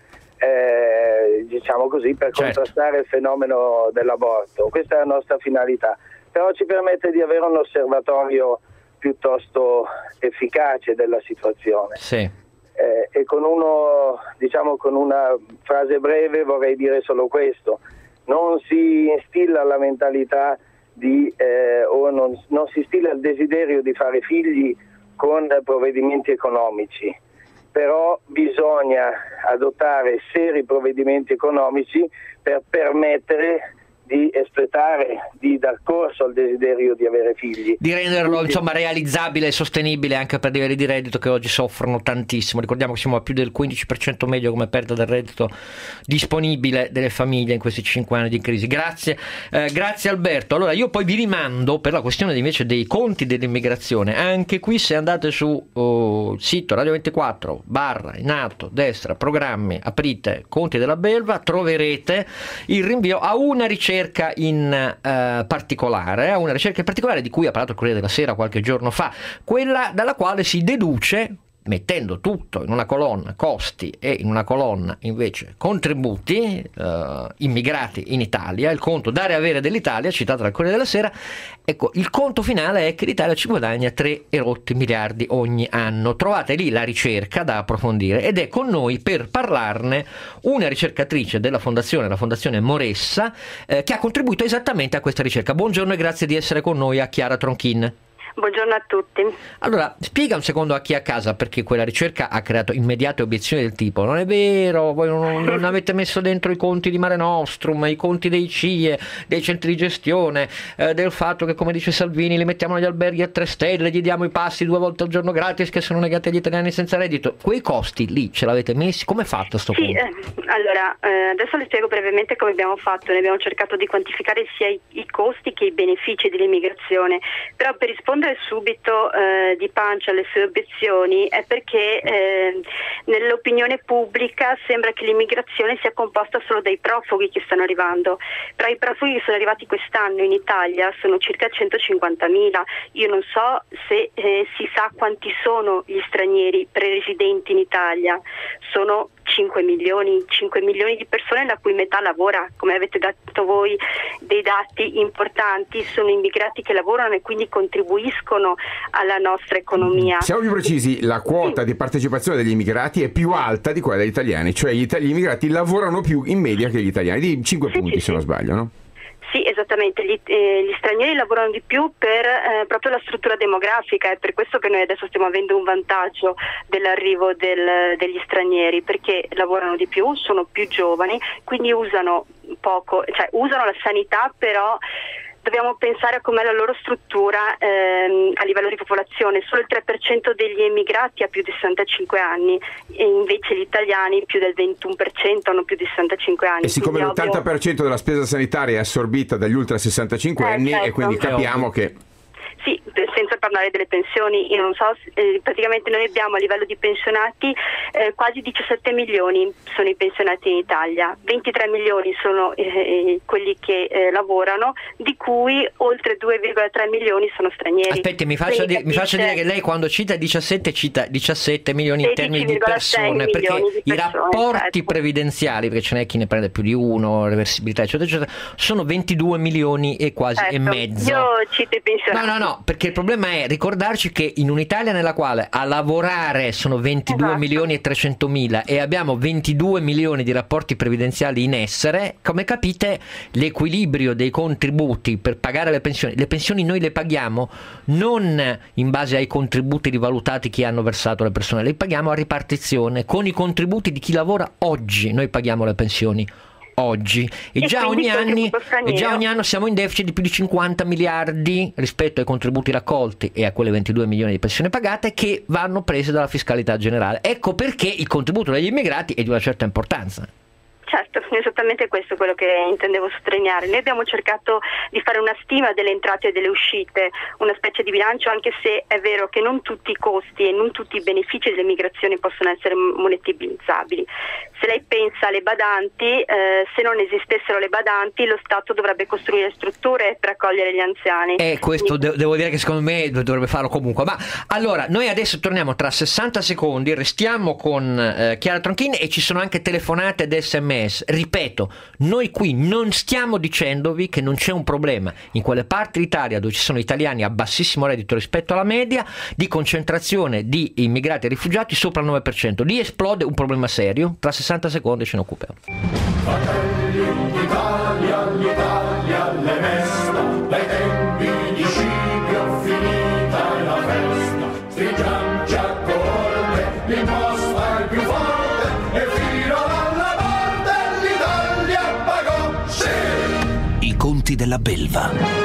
eh, diciamo così, per certo. contrastare il fenomeno dell'aborto. Questa è la nostra finalità, però ci permette di avere un osservatorio piuttosto efficace della situazione. Sì. Eh, e con uno, diciamo, con una frase breve vorrei dire solo questo: non si instilla la mentalità di eh, o non, non si instilla il desiderio di fare figli con provvedimenti economici, però bisogna adottare seri provvedimenti economici per permettere di espletare, di dar corso al desiderio di avere figli. Di renderlo insomma realizzabile e sostenibile anche per livelli di reddito che oggi soffrono tantissimo. Ricordiamo che siamo a più del quindici per cento medio come perdita del reddito disponibile delle famiglie in questi cinque anni di crisi. Grazie, eh, grazie Alberto. Allora io poi vi rimando per la questione invece dei conti dell'immigrazione. Anche qui se andate su oh, il sito Radio ventiquattro barra in alto destra programmi, aprite conti della belva, troverete il rinvio a una ricerca in eh, particolare, una ricerca in particolare di cui ha parlato il Corriere della Sera qualche giorno fa, quella dalla quale si deduce mettendo tutto in una colonna costi e in una colonna invece contributi, eh, immigrati in Italia, il conto dare e avere dell'Italia, citato dal Corriere della Sera, ecco, il conto finale è che l'Italia ci guadagna tre e rotti miliardi ogni anno. Trovate lì la ricerca da approfondire ed è con noi per parlarne una ricercatrice della fondazione, la fondazione Moressa, eh, che ha contribuito esattamente a questa ricerca. Buongiorno e grazie di essere con noi, a Chiara Tronchin. Buongiorno a tutti. Allora, spiega un secondo a chi è a casa perché quella ricerca ha creato immediate obiezioni del tipo: non è vero, voi non, non avete messo dentro i conti di Mare Nostrum, i conti dei C I E, dei centri di gestione, eh, del fatto che, come dice Salvini, li mettiamo negli alberghi a tre stelle, gli diamo i passi due volte al giorno gratis che sono negati agli italiani senza reddito. Quei costi lì ce l'avete messi? Come è fatto sto sì, conto? Eh, allora, eh, adesso le spiego brevemente come abbiamo fatto. Noi abbiamo cercato di quantificare sia i, i costi che i benefici dell'immigrazione, però per rispondere subito eh, di pancia alle sue obiezioni è perché eh, nell'opinione pubblica sembra che l'immigrazione sia composta solo dai profughi che stanno arrivando, però i profughi che sono arrivati quest'anno in Italia sono circa centocinquantamila. Io non so se eh, si sa quanti sono gli stranieri pre-residenti in Italia, sono cinque milioni, cinque milioni di persone, la cui metà lavora. Come avete dato voi dei dati importanti, sono immigrati che lavorano e quindi contribuiscono alla nostra economia. Siamo più precisi, la quota sì. di partecipazione degli immigrati è più alta di quella degli italiani, cioè gli, itali- gli immigrati lavorano più in media che gli italiani, di cinque sì, punti sì, se non sì. sbaglio, no? Sì, esattamente, gli, eh, gli stranieri lavorano di più per eh, proprio la struttura demografica, è per questo che noi adesso stiamo avendo un vantaggio dell'arrivo del, degli stranieri, perché lavorano di più, sono più giovani, quindi usano poco, cioè usano la sanità, però dobbiamo pensare a com'è la loro struttura ehm, a livello di popolazione. Solo il tre per cento degli emigrati ha più di sessantacinque anni e invece gli italiani più del ventuno per cento hanno più di sessantacinque anni. E siccome quindi l'ottanta per cento ovvio... della spesa sanitaria è assorbita dagli ultra sessantacinque eh, anni certo. e quindi capiamo che... Sì, senza parlare delle pensioni, io non so, eh, praticamente noi abbiamo a livello di pensionati eh, quasi diciassette milioni sono i pensionati in Italia, ventitré milioni sono eh, quelli che eh, lavorano, di cui oltre due virgola tre milioni sono stranieri. Aspetti, mi faccia, di, mi faccia dire che lei quando cita diciassette cita diciassette milioni in termini di persone, perché di i persone, rapporti certo. previdenziali, perché ce n'è chi ne prende più di uno, reversibilità eccetera eccetera, sono ventidue milioni e quasi certo. e mezzo. Io cito i pensionati. No, no, no, perché il problema è ricordarci che in un'Italia nella quale a lavorare sono ventidue esatto. milioni e trecentomila e abbiamo ventidue milioni di rapporti previdenziali in essere, come capite l'equilibrio dei contributi per pagare le pensioni, le pensioni noi le paghiamo non in base ai contributi rivalutati che hanno versato le persone, le paghiamo a ripartizione con i contributi di chi lavora oggi, noi paghiamo le pensioni oggi e, e già ogni, anni, e già ogni anno siamo in deficit di più di cinquanta miliardi rispetto ai contributi raccolti e a quelle ventidue milioni di pensioni pagate che vanno prese dalla fiscalità generale. Ecco perché il contributo degli immigrati è di una certa importanza. Certo, esattamente questo è quello che intendevo sottolineare. Noi abbiamo cercato di fare una stima delle entrate e delle uscite, una specie di bilancio, anche se è vero che non tutti i costi e non tutti i benefici dell'immigrazione possono essere monetizzabili. Se lei pensa alle badanti, eh, se non esistessero le badanti, lo Stato dovrebbe costruire strutture per accogliere gli anziani. E questo Quindi... de- devo dire che secondo me dovrebbe farlo comunque. Ma allora, noi adesso torniamo tra sessanta secondi, restiamo con eh, Chiara Tronchin e ci sono anche telefonate ed sms. Ripeto, noi qui non stiamo dicendovi che non c'è un problema in quelle parti d'Italia dove ci sono italiani a bassissimo reddito rispetto alla media di concentrazione di immigrati e rifugiati sopra il nove per cento. Lì esplode un problema serio. Tra sessanta secondi ce ne occupiamo. Fratelli d'Italia, l'Italia le mesta, dai tempi di Scipio finita è la festa, stringiamoci a corte, l'imposta è più forte e fino alla morte l'Italia pagò, sì! I conti della belva.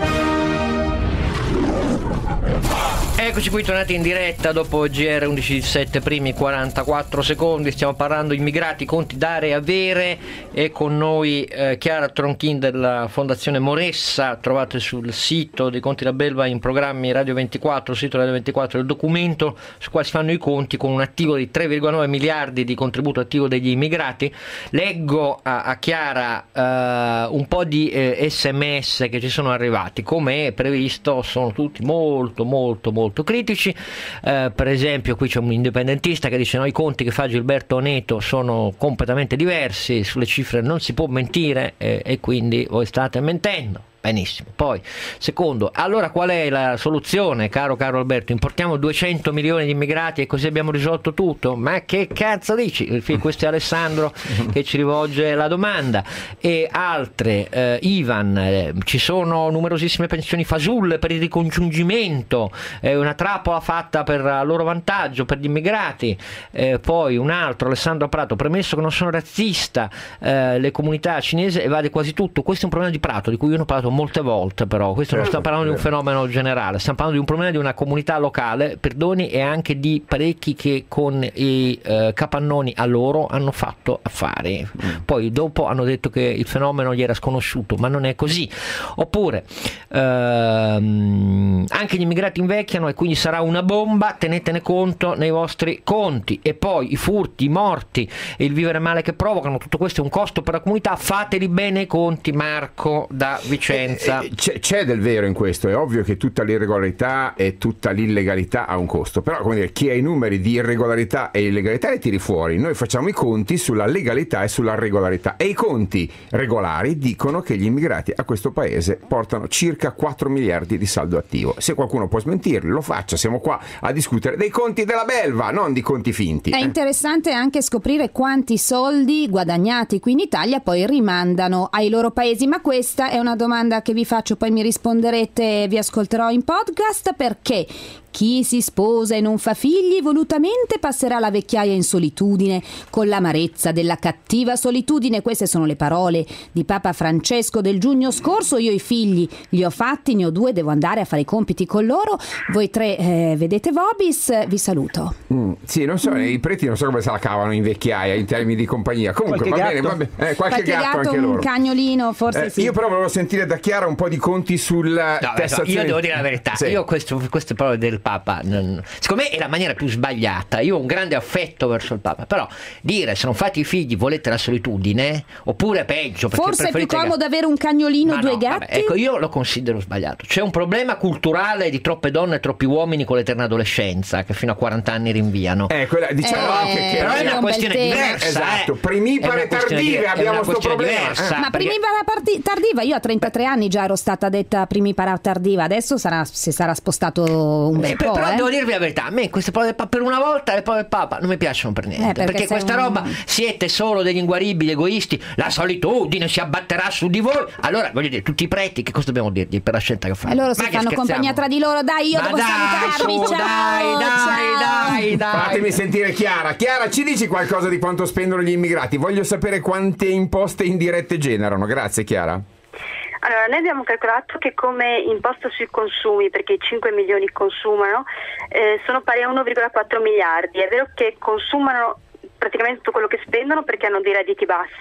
Eccoci qui tornati in diretta dopo G R undici diciassette, primi quarantaquattro secondi, stiamo parlando immigrati, conti dare e avere e con noi eh, Chiara Tronchin della Fondazione Moressa, trovate sul sito dei conti della belva in programmi Radio ventiquattro, sito Radio ventiquattro il documento su quale si fanno i conti con un attivo di tre virgola nove miliardi di contributo attivo degli immigrati. Leggo a, a Chiara eh, un po' di eh, sms che ci sono arrivati, come è previsto sono tutti molto molto molto molto critici. Eh, per esempio qui c'è un indipendentista che dice no, i conti che fa Gilberto Oneto sono completamente diversi, sulle cifre non si può mentire eh, e quindi voi state mentendo. Benissimo. Poi, secondo, allora qual è la soluzione, caro caro Alberto? Importiamo duecento milioni di immigrati e così abbiamo risolto tutto? Ma che cazzo dici? Questo è Alessandro che ci rivolge la domanda. E altre, eh, Ivan, eh, ci sono numerosissime pensioni fasulle per il ricongiungimento, è una trappola fatta per a loro vantaggio, per gli immigrati. Eh, poi un altro, Alessandro Prato, premesso che non sono razzista, eh, le comunità cinesi evade quasi tutto. Questo è un problema di Prato, di cui io ne ho parlato molte volte, però questo non sta parlando di un fenomeno generale, stiamo parlando di un problema di una comunità locale, perdoni, e anche di parecchi che con i eh, capannoni a loro hanno fatto affari, mm. poi dopo hanno detto che il fenomeno gli era sconosciuto, ma non è così. Oppure ehm, anche gli immigrati invecchiano e quindi sarà una bomba, tenetene conto nei vostri conti. E poi i furti, i morti e il vivere male che provocano, tutto questo è un costo per la comunità, fateli bene i conti. Marco da Vicenza. C'è, c'è del vero in questo, è ovvio che tutta l'irregolarità e tutta l'illegalità ha un costo, però come dire, chi ha i numeri di irregolarità e illegalità li tiri fuori. Noi facciamo i conti sulla legalità e sulla regolarità, e i conti regolari dicono che gli immigrati a questo paese portano circa quattro miliardi di saldo attivo. Se qualcuno può smentirli lo faccia, siamo qua a discutere dei conti della belva, non di conti finti. È eh. interessante anche scoprire quanti soldi guadagnati qui in Italia poi rimandano ai loro paesi, ma questa è una domanda che vi faccio, poi mi risponderete, vi ascolterò in podcast. Perché chi si sposa e non fa figli volutamente passerà la vecchiaia in solitudine, con l'amarezza della cattiva solitudine. Queste sono le parole di Papa Francesco del giugno scorso. Io i figli li ho fatti, ne ho due, devo andare a fare i compiti con loro. Voi tre eh, vedete Vobis, vi saluto. Mm, sì, non so, mm. i preti non so come se la cavano in vecchiaia in termini di compagnia. Comunque qualche va gatto. bene, va bene. Eh, qualche, qualche gatto, gatto, anche un loro. cagnolino, forse Eh, sì. io però volevo sentire da Chiara un po' di conti sul No, tassazione. io devo dire la verità, Sì. io questo, queste parole del Papa non, secondo me è la maniera più sbagliata. Io ho un grande affetto verso il Papa, però dire se non fate i figli volete la solitudine, oppure peggio perché Forse è più preferite comodo ga- avere un cagnolino Ma o due no, gatti. vabbè, ecco, io lo considero sbagliato. C'è un problema culturale di troppe donne e troppi uomini con l'eterna adolescenza che fino a quaranta anni rinviano. Eh, quella, diciamo Eh, anche che però è è una un questione bel tema. diversa. Esatto, eh. primipare È una questione tardive, di- è abbiamo una sto questione problema. diversa, Ma perché- primipara parti- tardiva, io a trentatré anni già ero stata detta primipara tardiva, adesso sarà, si sarà spostato un bel Eh, po'. però eh. devo dirvi la verità, a me queste parole del Papa, per una volta le parole del Papa non mi piacciono per niente, Eh, perché perché, sei questa un- roba siete solo degli inguaribili egoisti, la solitudine si abbatterà su di voi. Allora voglio dire, tutti i preti che cosa dobbiamo dirgli per la scelta che fanno? E loro si Ma che fanno scherziamo? compagnia tra di loro, dai, io Ma devo dai, salutarvi, su, ciao, dai, dai, ciao. dai, dai. Fatemi sentire Chiara. Chiara, ci dici qualcosa di quanto spendono gli immigrati? Voglio sapere quante imposte indirette generano. Grazie Chiara. Allora, noi abbiamo calcolato che come imposta sui consumi, perché i cinque milioni consumano, eh, sono pari a uno virgola quattro miliardi. È vero che consumano praticamente tutto quello che spendono perché hanno dei redditi bassi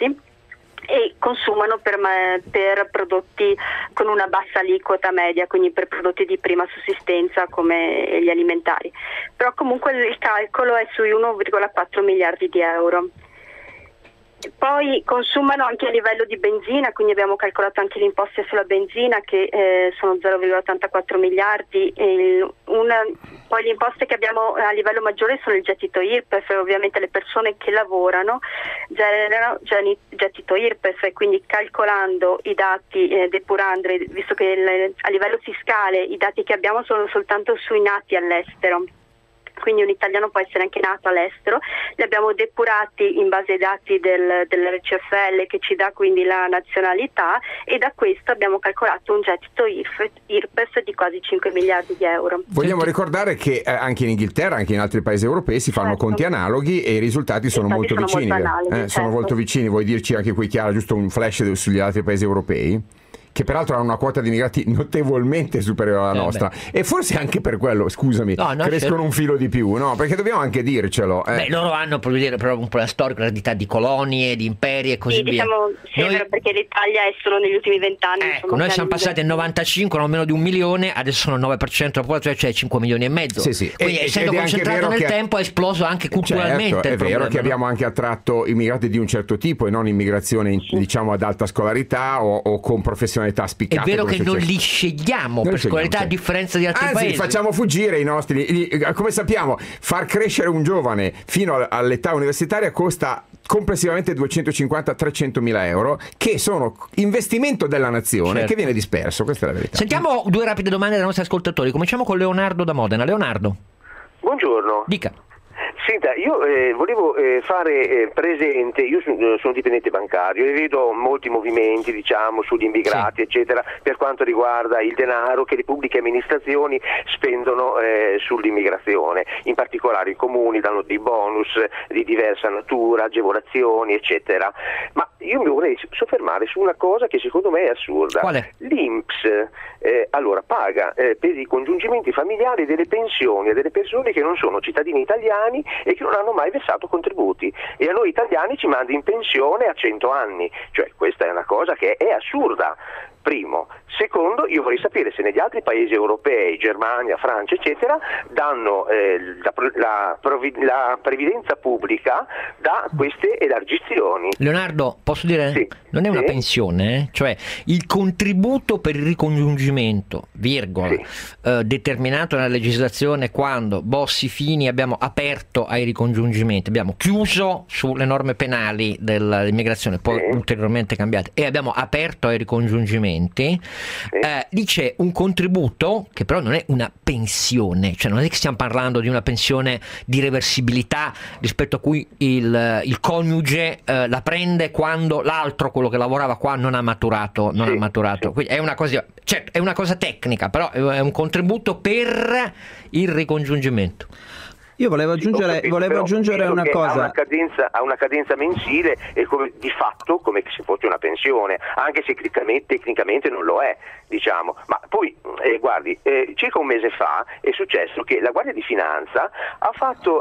e consumano per, per prodotti con una bassa aliquota media, quindi per prodotti di prima sussistenza come gli alimentari. Però comunque il calcolo è sui uno virgola quattro miliardi di euro. Poi consumano anche a livello di benzina, quindi abbiamo calcolato anche le imposte sulla benzina che eh, sono zero virgola ottantaquattro miliardi. E il, una, poi le imposte che abbiamo a livello maggiore sono il gettito I R P E F, ovviamente le persone che lavorano generano gettito I R P E F, e quindi calcolando i dati, eh, depurando, visto che il, a livello fiscale i dati che abbiamo sono soltanto sui nati all'estero. Quindi un italiano può essere anche nato all'estero, li abbiamo depurati in base ai dati del, dell'R C F L che ci dà quindi la nazionalità, e da questo abbiamo calcolato un gettito I R P E F di quasi cinque miliardi di euro. Vogliamo ricordare che eh, anche in Inghilterra, anche in altri paesi europei si fanno Certo. conti analoghi e i risultati sono molto sono vicini. molto vero? analoghi, Eh, Sono certo. molto vicini. Vuoi dirci anche qui, Chiara, giusto un flash sugli altri paesi europei? Che peraltro hanno una quota di immigrati notevolmente superiore alla Eh, nostra, e forse anche per quello, scusami, No, no, crescono certo. un filo di più, no? Perché dobbiamo anche dircelo. eh. Beh, loro hanno per dire però un po' la storica eredità di colonie, di imperi e così Sì, via. diciamo, sì, è Noi- vero, perché l'Italia è solo negli ultimi vent'anni. Ecco, noi siamo passati al novantacinque, non meno di un milione, adesso sono il nove per cento della popolazione, cioè cinque milioni e mezzo. Sì, sì. Quindi E- essendo ed è anche concentrato vero nel che- tempo è esploso anche culturalmente. Certo, è il vero problema, che no? abbiamo anche attratto immigrati di un certo tipo e non immigrazione in- diciamo ad alta scolarità o, o con professionalità età spiccate. È vero come che non successo. li scegliamo Non per li scegliamo, qualità, sì. a differenza di altri Anzi, paesi. facciamo fuggire i nostri. li- li- Come sappiamo, far crescere un giovane fino a- all'età universitaria costa complessivamente duecentocinquanta trecento mila euro, che sono investimento della nazione, Certo. che viene disperso. Questa è la verità. Sentiamo due rapide domande dai nostri ascoltatori. Cominciamo con Leonardo da Modena. Leonardo, Buongiorno. dica. Senta, io eh, volevo eh, fare eh, presente, io sono, sono dipendente bancario e vedo molti movimenti, diciamo, sugli immigrati, eccetera, per quanto riguarda il denaro che le pubbliche amministrazioni spendono eh, sull'immigrazione. In particolare i comuni danno dei bonus di diversa natura, agevolazioni, eccetera. Ma io mi vorrei soffermare su una cosa che secondo me è assurda. Qual è? L'I N P S eh, allora paga eh, per i congiungimenti familiari delle pensioni a delle persone che non sono cittadini italiani e che non hanno mai versato contributi, e a noi italiani ci manda in pensione a cento anni, cioè questa è una cosa che è assurda. Primo. Secondo, io vorrei sapere se negli altri paesi europei, Germania, Francia, eccetera, danno eh, la, la, la previdenza pubblica da queste elargizioni. Leonardo, posso dire? Sì. Non è una Sì. pensione, eh? Cioè il contributo per il ricongiungimento, virgola, Sì. eh, determinato nella legislazione quando Bossi Fini abbiamo aperto ai ricongiungimenti, abbiamo chiuso sulle norme penali dell'immigrazione, poi Sì. ulteriormente cambiate, e abbiamo aperto ai ricongiungimenti. Eh, dice un contributo che però non è una pensione, cioè non è che stiamo parlando di una pensione di reversibilità rispetto a cui il, il coniuge eh, la prende quando l'altro, quello che lavorava qua, non ha maturato, non Sì, ha maturato. sì. Quindi è una cosa, certo, è una cosa tecnica, però è un contributo per il ricongiungimento. Io volevo Ho aggiungere, capito, volevo però aggiungere vedo una che cosa. Ha una cadenza, ha una cadenza mensile e come, di fatto come se fosse una pensione, anche se tecnicamente, tecnicamente non lo è, diciamo. Ma poi, eh, guardi, eh, circa un mese fa è successo che la Guardia di Finanza ha fatto,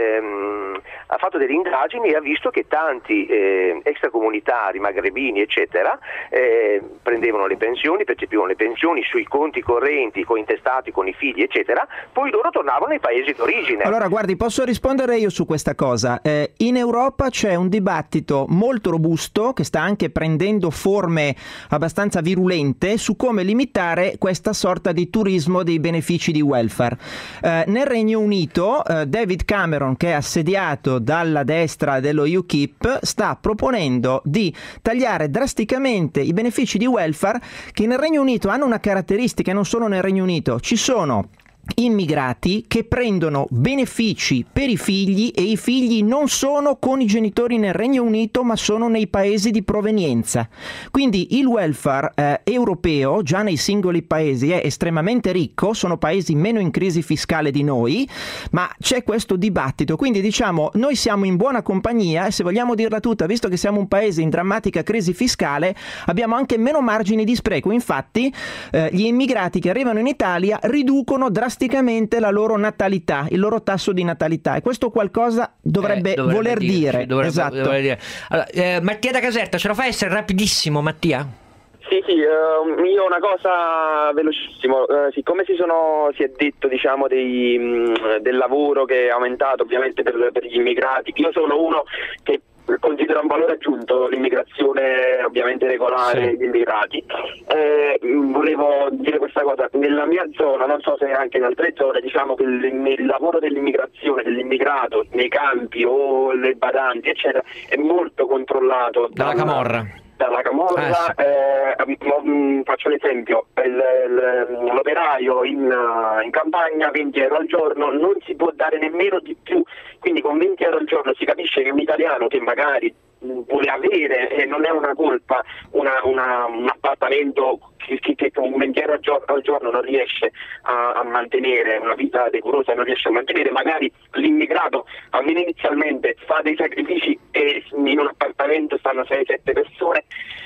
ehm, ha fatto delle indagini e ha visto che tanti eh, extracomunitari, magrebini, eccetera, eh, prendevano le pensioni, percepivano le pensioni sui conti correnti, cointestati con i figli, eccetera, poi loro tornavano ai paesi d'origine. Allora, guardi, posso rispondere io su questa cosa. Eh, in Europa c'è un dibattito molto robusto che sta anche prendendo forme abbastanza virulente su come limitare questa sorta di turismo dei benefici di welfare. Eh, nel Regno Unito, eh, David Cameron, che è assediato dalla destra dello U K I P, sta proponendo di tagliare drasticamente i benefici di welfare che nel Regno Unito hanno una caratteristica, non solo nel Regno Unito, ci sono immigrati che prendono benefici per i figli e i figli non sono con i genitori nel Regno Unito ma sono nei paesi di provenienza. Quindi il welfare eh, europeo già nei singoli paesi è estremamente ricco, sono paesi meno in crisi fiscale di noi, ma c'è questo dibattito, quindi diciamo noi siamo in buona compagnia e se vogliamo dirla tutta, visto che siamo un paese in drammatica crisi fiscale, abbiamo anche meno margini di spreco. Infatti eh, gli immigrati che arrivano in Italia riducono drasticamente la loro natalità, il loro tasso di natalità, e questo qualcosa dovrebbe, Eh, dovrebbe voler dirci, dire. dovrebbe- esatto. dovrebbe dire. Allora, eh, Mattia da Caserta, ce la fai essere rapidissimo, Mattia? Sì, sì, eh, io una cosa velocissimo, eh, siccome si, sono, si è detto diciamo dei, mh, del lavoro che è aumentato ovviamente per, per gli immigrati, io sono uno che considera un valore aggiunto l'immigrazione ovviamente regolare Sì. degli immigrati. Eh, volevo dire questa cosa, nella mia zona, non so se anche in altre zone, diciamo che il, il lavoro dell'immigrazione, dell'immigrato nei campi o le badanti eccetera è molto controllato Dalla Camorra. dalla Camorra. Eh, eh, mo- faccio l'esempio, il, il, l'operaio in, in campagna venti euro al giorno non si può dare nemmeno di più, quindi con venti euro al giorno si capisce che un italiano che magari vuole avere, e non è una colpa, una, una, un appartamento che, che, che con venti euro al giorno, al giorno non riesce a, a mantenere una vita decorosa, non riesce a mantenere, magari l'immigrato almeno inizialmente fa dei sacrifici e in un appartamento stanno sei sette persone.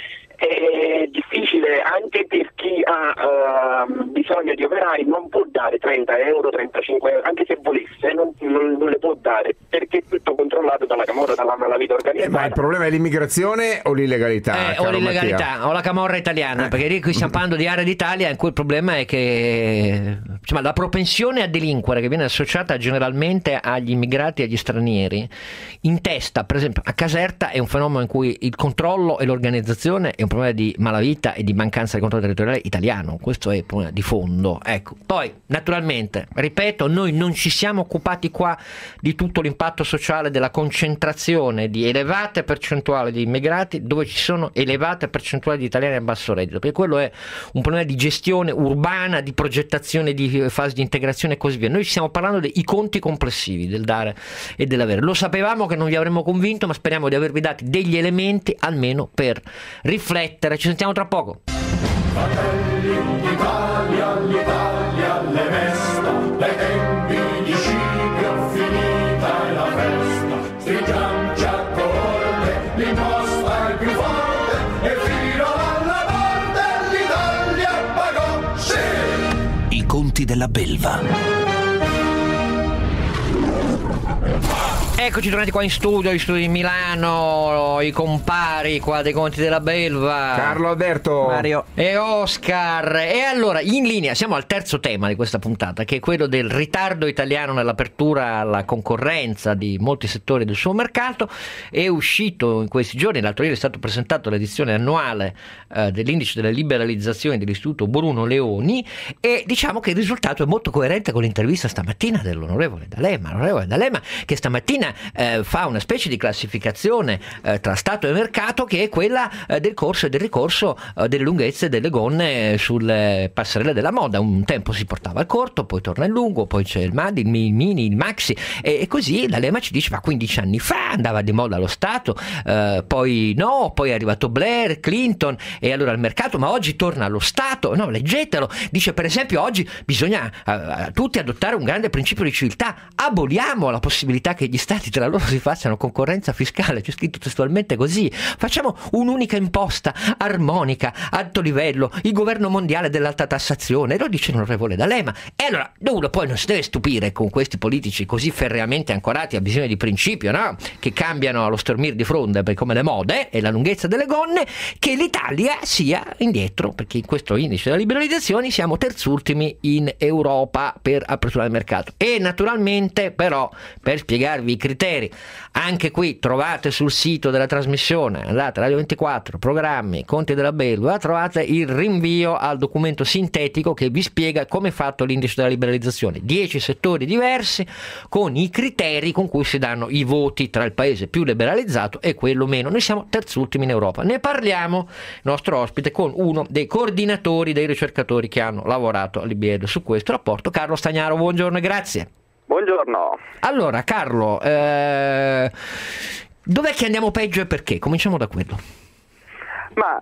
È difficile anche per chi ha uh, bisogno di operai, non può dare trenta euro, trentacinque euro, anche se volesse, non, non, non le può dare perché è tutto controllato dalla camorra, dalla malavita organizzata. Eh, ma il problema è l'immigrazione o l'illegalità? Eh, o l'illegalità Mattia? o la camorra italiana, Eh. perché lì qui stiamo parlando di aree d'Italia in cui il problema è che insomma, la propensione a delinquere che viene associata generalmente agli immigrati e agli stranieri in testa, per esempio a Caserta, è un fenomeno in cui il controllo e l'organizzazione è un problema di malavita e di mancanza di controllo territoriale italiano. Questo è il problema di fondo, ecco. Poi naturalmente, ripeto, noi non ci siamo occupati qua di tutto l'impatto sociale della concentrazione di elevate percentuali di immigrati dove ci sono elevate percentuali di italiani a basso reddito, perché quello è un problema di gestione urbana, di progettazione di fase di integrazione e così via. Noi ci stiamo parlando dei conti complessivi del dare e dell'avere. Lo sapevamo che non vi avremmo convinto, ma speriamo di avervi dati degli elementi almeno per riflettere. Ci sentiamo tra poco. Fratelli d'Italia, l'Italia le mesta, dai tempi di Scipio finita è la festa, stringiamoci a corte, l'imposta è più forte e fino alla morte l'Italia pagò, sì! I conti della belva. Eccoci tornati qua in studio, gli studi di Milano, i compari qua dei conti della belva, Carlo Alberto, Mario e Oscar. E allora in linea siamo al terzo tema di questa puntata, che è quello del ritardo italiano nell'apertura alla concorrenza di molti settori del suo mercato. È uscito in questi giorni, l'altro ieri è stato presentato l'edizione annuale eh, dell'indice delle liberalizzazioni dell'istituto Bruno Leoni, e diciamo che il risultato è molto coerente con l'intervista stamattina dell'onorevole D'Alema, l'onorevole D'Alema che stamattina Eh, fa una specie di classificazione eh, tra Stato e mercato, che è quella eh, del corso e del ricorso eh, delle lunghezze delle gonne eh, sulle passerelle della moda. Un tempo si portava il corto, poi torna il lungo, poi c'è il madi, il mini, il maxi, e, e così la Lema ci dice: ma quindici anni fa andava di moda lo Stato, eh, poi no, poi è arrivato Blair, Clinton, e allora il mercato, ma oggi torna allo Stato. No, leggetelo, dice per esempio oggi bisogna eh, tutti adottare un grande principio di civiltà, aboliamo la possibilità che gli Stati tra loro si facciano concorrenza fiscale, c'è scritto testualmente così, facciamo un'unica imposta armonica, alto livello, il governo mondiale dell'alta tassazione, lo dice l'onorevole D'Alema. E allora uno poi non si deve stupire con questi politici così ferreamente ancorati a visione di principio, no? Che cambiano allo stormir di fronde per come le mode e la lunghezza delle gonne, che l'Italia sia indietro, perché in questo indice delle liberalizzazioni siamo terzultimi in Europa per apertura del mercato. E naturalmente però, per spiegarvi i criteri, anche qui trovate sul sito della trasmissione, andate Radio ventiquattro, programmi, conti della belva, trovate il rinvio al documento sintetico che vi spiega come è fatto l'indice della liberalizzazione, dieci settori diversi con i criteri con cui si danno i voti tra il paese più liberalizzato e quello meno. Noi siamo terzultimi in Europa. Ne parliamo, nostro ospite, con uno dei coordinatori, dei ricercatori che hanno lavorato all'I B L su questo rapporto, Carlo Stagnaro. Buongiorno e grazie. Buongiorno. Allora Carlo, eh, dov'è che andiamo peggio e perché? Cominciamo da quello. Ma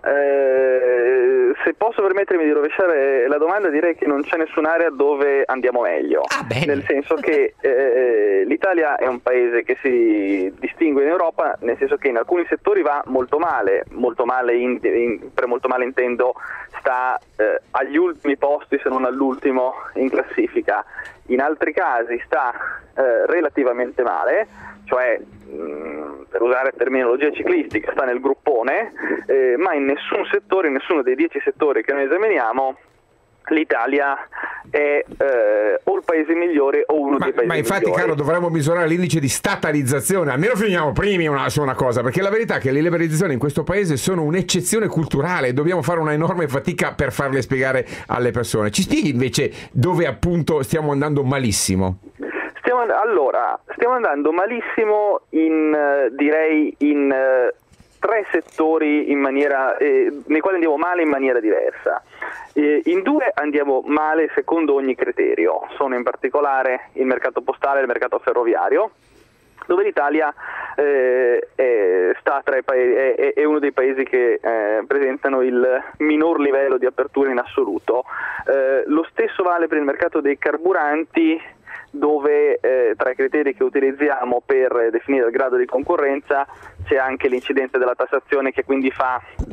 eh, se posso permettermi di rovesciare la domanda, direi che non c'è nessun'area dove andiamo meglio, ah, nel senso che eh, l'Italia è un paese che si distingue in Europa, nel senso che in alcuni settori va molto male, molto male in, in, per molto male intendo sta eh, agli ultimi posti se non all'ultimo in classifica, in altri casi sta eh, relativamente male, cioè mh, per usare terminologia ciclistica sta nel gruppone, eh, ma in nessun settore, in nessuno dei dieci settori che noi esaminiamo l'Italia è eh, o il paese migliore o uno ma, dei paesi ma infatti migliori. Carlo, dovremmo misurare l'indice di statalizzazione, almeno finiamo primi una, su una cosa, perché la verità è che le liberalizzazioni in questo paese sono un'eccezione culturale, dobbiamo fare una enorme fatica per farle spiegare alle persone. Ci spieghi invece dove appunto stiamo andando malissimo? Stiamo, allora, stiamo andando malissimo in eh, direi in eh, tre settori in maniera, eh, nei quali andiamo male in maniera diversa. Eh, in due andiamo male secondo ogni criterio, sono in particolare il mercato postale e il mercato ferroviario, dove l'Italia eh, è, sta tra i paesi, è, è uno dei paesi che eh, presentano il minor livello di apertura in assoluto. Eh, lo stesso vale per il mercato dei carburanti, dove eh, tra i criteri che utilizziamo per definire il grado di concorrenza c'è anche l'incidenza della tassazione, che quindi fa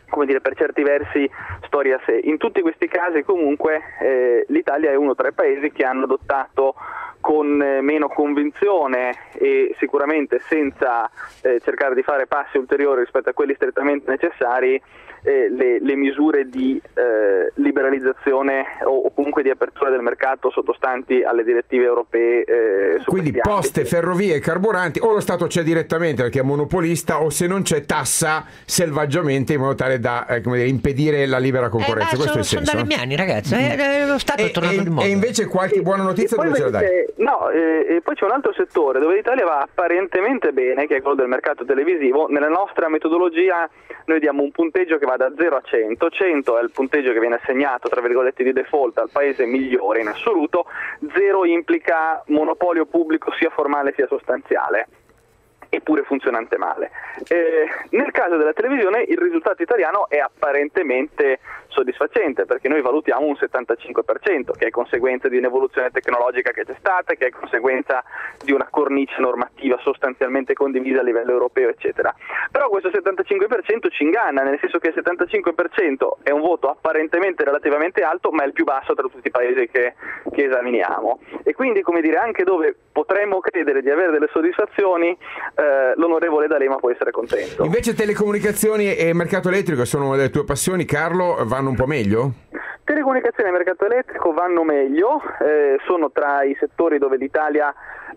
come dire, per certi versi storia a sé. In tutti questi casi comunque eh, l'Italia è uno tra i paesi che hanno adottato con eh, meno convinzione e sicuramente senza eh, cercare di fare passi ulteriori rispetto a quelli strettamente necessari eh, le, le misure di eh, liberalizzazione o, o comunque di apertura del mercato sottostanti alle direttive europee. Eh, Quindi poste, ferrovie e carburanti, o lo Stato c'è direttamente perché è monopolista, o se non c'è tassa selvaggiamente in modo tale da eh, come dire, impedire la libera concorrenza. Eh, Questo sono, è il sono senso. dalle miani, ragazzi. Eh, eh, lo Stato E, è tornato e, di moda. e invece qualche buona notizia E dove ce la dai? vedete, no, eh, e poi c'è un altro settore dove l'Italia va apparentemente bene, che è quello del mercato televisivo. Nella nostra metodologia noi diamo un punteggio che va da zero a cento. cento è il punteggio che viene assegnato, tra virgolette, di default al paese migliore in assoluto. Zero implica monopolio pubblico sia formale sia sostanziale, eppure funzionante male. Eh, nel caso della televisione il risultato italiano è apparentemente soddisfacente, perché noi valutiamo un settantacinque per cento, che è conseguenza di un'evoluzione tecnologica che c'è stata, che è conseguenza di una cornice normativa sostanzialmente condivisa a livello europeo, eccetera. Però questo settantacinque per cento ci inganna, nel senso che il settantacinque per cento è un voto apparentemente relativamente alto, ma è il più basso tra tutti i paesi che, che esaminiamo. E quindi, come dire, anche dove potremmo credere di avere delle soddisfazioni, eh, l'onorevole D'Alema può essere contento. Invece telecomunicazioni e mercato elettrico sono una delle tue passioni, Carlo, vanno un po' meglio? Telecomunicazioni e mercato elettrico vanno meglio, eh, sono tra i settori dove l'Italia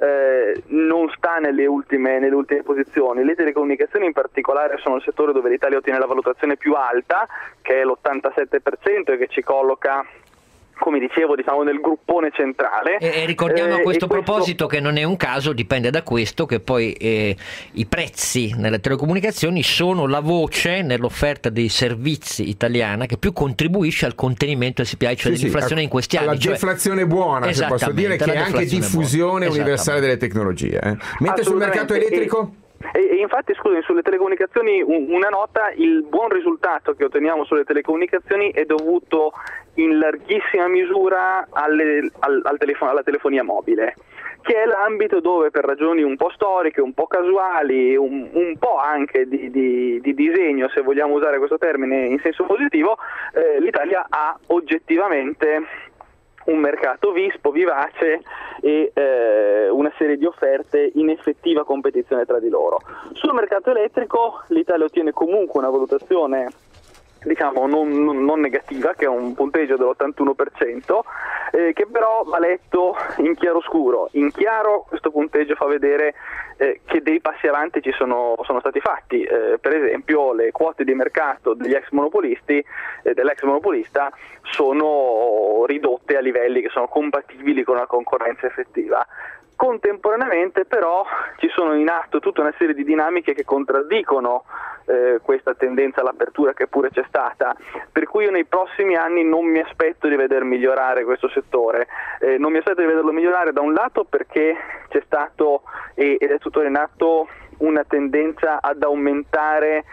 eh, non sta nelle ultime, nelle ultime posizioni. Le telecomunicazioni in particolare sono il settore dove l'Italia ottiene la valutazione più alta, che è l'ottantasette per cento, e che ci colloca, come dicevo, diciamo nel gruppone centrale. E, e ricordiamo eh, a questo, questo proposito che non è un caso, dipende da questo che poi eh, i prezzi nelle telecomunicazioni sono la voce nell'offerta dei servizi italiana che più contribuisce al contenimento del C P I, cioè Sì, dell'inflazione sì, in questi alla anni. Cioè, deflazione buona, se posso dire, che è anche diffusione universale delle tecnologie. Eh. Mentre sul mercato elettrico? E, e infatti, scusami, sulle telecomunicazioni un, una nota: il buon risultato che otteniamo sulle telecomunicazioni è dovuto in larghissima misura alle, al, al telefon- alla telefonia mobile, che è l'ambito dove, per ragioni un po' storiche, un po' casuali, un, un po' anche di, di, di disegno, se vogliamo usare questo termine in senso positivo, eh, l'Italia ha oggettivamente un mercato vispo, vivace e eh, una serie di offerte in effettiva competizione tra di loro. Sul mercato elettrico l'Italia ottiene comunque una valutazione, diciamo, non, non, non negativa, che è un punteggio dell'ottantuno per cento, eh, che però va letto in chiaroscuro. In chiaro questo punteggio fa vedere eh, che dei passi avanti ci sono, sono stati fatti. Eh, per esempio, le quote di mercato degli ex monopolisti, eh, dell'ex monopolista sono ridotte a livelli che sono compatibili con la concorrenza effettiva. Contemporaneamente però ci sono in atto tutta una serie di dinamiche che contraddicono eh, questa tendenza all'apertura che pure c'è stata, per cui io nei prossimi anni non mi aspetto di veder migliorare questo settore. Eh, non mi aspetto di vederlo migliorare da un lato perché c'è stato e, ed è tuttora in atto una tendenza ad aumentare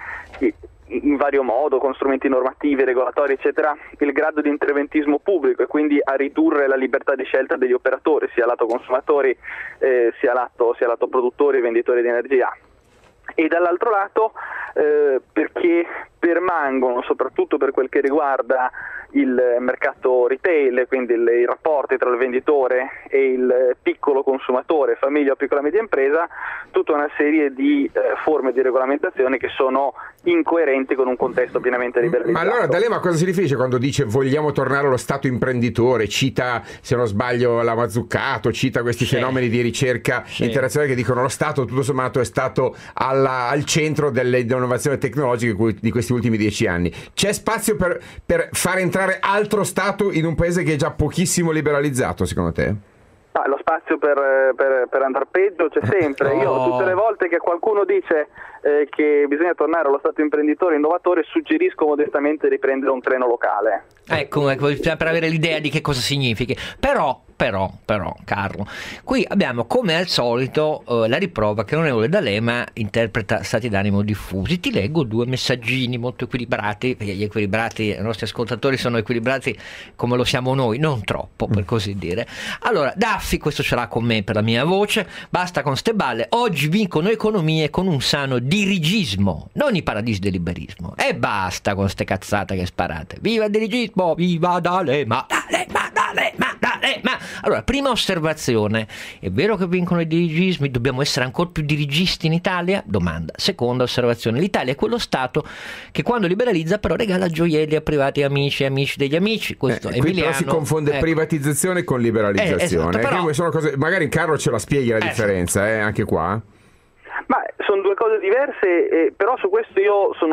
in vario modo, con strumenti normativi, regolatori, eccetera, il grado di interventismo pubblico, e quindi a ridurre la libertà di scelta degli operatori, sia lato consumatori, eh, sia lato, sia lato produttori e venditori di energia. E dall'altro lato eh, perché permangono, soprattutto per quel che riguarda il mercato retail, quindi il, i rapporti tra il venditore e il piccolo consumatore, famiglia o piccola media impresa, tutta una serie di eh, forme di regolamentazione che sono incoerenti con un contesto pienamente liberalizzato. Ma allora D'Alema cosa si riferisce quando dice vogliamo tornare allo Stato imprenditore? Cita, se non sbaglio, la Mazzucato, cita questi sì. fenomeni di ricerca sì. internazionale che dicono lo Stato tutto sommato è stato alla, al centro delle innovazioni tecnologiche di questi ultimi dieci anni. C'è spazio per, per far entrare altro Stato in un paese che è già pochissimo liberalizzato, secondo te? Ah, lo spazio per, per, per andare peggio c'è sempre. No. Io tutte le volte che qualcuno dice eh, che bisogna tornare allo Stato imprenditore innovatore, suggerisco modestamente di prendere un treno locale. Ecco, ecco, per avere l'idea di che cosa significhi. Però, però, però, Carlo, qui abbiamo come al solito eh, la riprova che l'onorevole D'Alema interpreta stati d'animo diffusi. Ti leggo due messaggini molto equilibrati, perché gli equilibrati, i nostri ascoltatori sono equilibrati come lo siamo noi, non troppo per così dire. Allora, Daffi, questo ce l'ha con me per la mia voce, basta con ste balle, oggi vincono economie con un sano dirigismo, non i paradisi del liberismo, e basta con ste cazzate che sparate. Viva il dirigismo, viva D'Alema, D'Alema, D'Alema, D'Alema. Allora, prima osservazione, è vero che vincono i dirigismi, dobbiamo essere ancora più dirigisti in Italia? Domanda. Seconda osservazione, l'Italia è quello Stato che quando liberalizza però regala gioielli a privati amici e amici degli amici. Questo eh, Emiliano, qui però si confonde ecco. privatizzazione con liberalizzazione. Eh, esatto, però... sono cose, magari Carlo ce la spieghi la eh, differenza, eh, anche qua. Ma sono due cose diverse, eh, però su questo io sono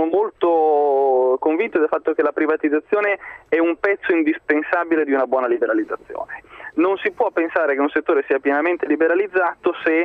molto convinto del fatto che la privatizzazione è un pezzo indispensabile di una buona liberalizzazione. Non si può pensare che un settore sia pienamente liberalizzato se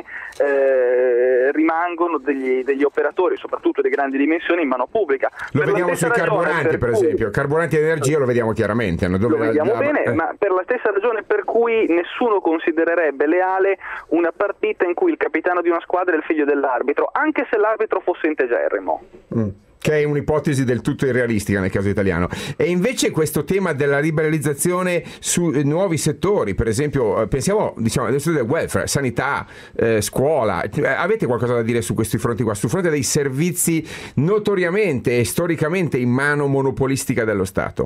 eh, rimangono degli, degli operatori, soprattutto di grandi dimensioni, in mano pubblica. Lo per vediamo sui carburanti, per, per esempio. Cui... Carburanti ed energia lo vediamo chiaramente. Dove lo vediamo la... bene, eh. ma per la stessa ragione per cui nessuno considererebbe leale una partita in cui il capitano di una squadra è il figlio dell'arbitro, anche se l'arbitro fosse integerrimo. Mm. Che è un'ipotesi del tutto irrealistica nel caso italiano. E invece questo tema della liberalizzazione su nuovi settori, per esempio, pensiamo diciamo adesso del welfare, sanità, eh, scuola, avete qualcosa da dire su questi fronti qua, sul fronte dei servizi notoriamente e storicamente in mano monopolistica dello Stato?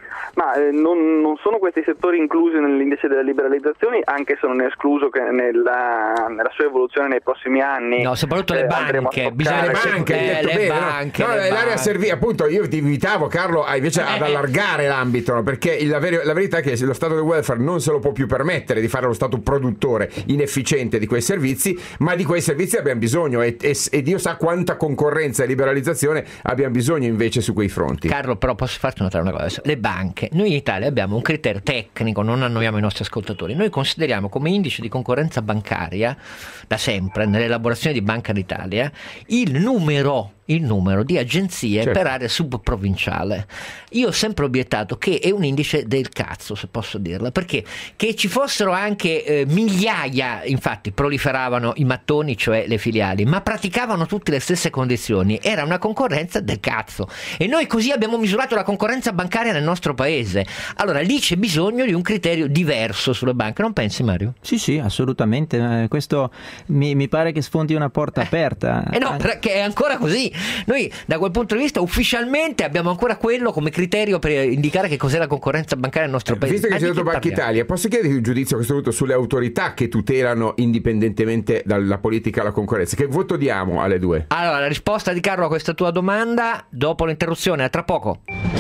Ma eh, non, non sono questi settori inclusi nell'indice delle liberalizzazioni, anche se non è escluso che nella, nella sua evoluzione nei prossimi anni. No, soprattutto le eh, banche, bisogna le banche, eh, detto le bene, banche, no? No, le l'area banche. servi, appunto, io ti invitavo, Carlo, a, invece ad Eh, allargare l'ambito, no? Perché il- la, ver- la verità è che lo Stato del welfare non se lo può più permettere di fare lo Stato produttore inefficiente di quei servizi, ma di quei servizi abbiamo bisogno e, e, e Dio sa quanta concorrenza e liberalizzazione abbiamo bisogno invece su quei fronti. Carlo, però posso farti notare una cosa, le banche, noi in Italia abbiamo un criterio tecnico, non annoiamo i nostri ascoltatori, noi consideriamo come indice di concorrenza bancaria da sempre nell'elaborazione di Banca d'Italia il numero il numero di agenzie Certo. per area subprovinciale. Io ho sempre obiettato che è un indice del cazzo, se posso dirla, perché che ci fossero anche eh, migliaia, infatti proliferavano i mattoni, cioè le filiali, ma praticavano tutte le stesse condizioni, era una concorrenza del cazzo e noi così abbiamo misurato la concorrenza bancaria nel nostro paese. Allora lì c'è bisogno di un criterio diverso sulle banche, non pensi, Mario? Sì, sì, assolutamente. Eh, questo mi, mi pare che sfondi una porta aperta. Eh no, perché è ancora così. Noi da quel punto di vista ufficialmente abbiamo ancora quello come criterio per indicare che cos'è la concorrenza bancaria nel nostro paese. Visto che Ma c'è di detto chi Banca parliamo? Italia, posso chiederti un giudizio a questo punto sulle autorità che tutelano indipendentemente dalla politica alla concorrenza? Che voto diamo alle due? Allora, la risposta di Carlo a questa tua domanda dopo l'interruzione, a tra poco.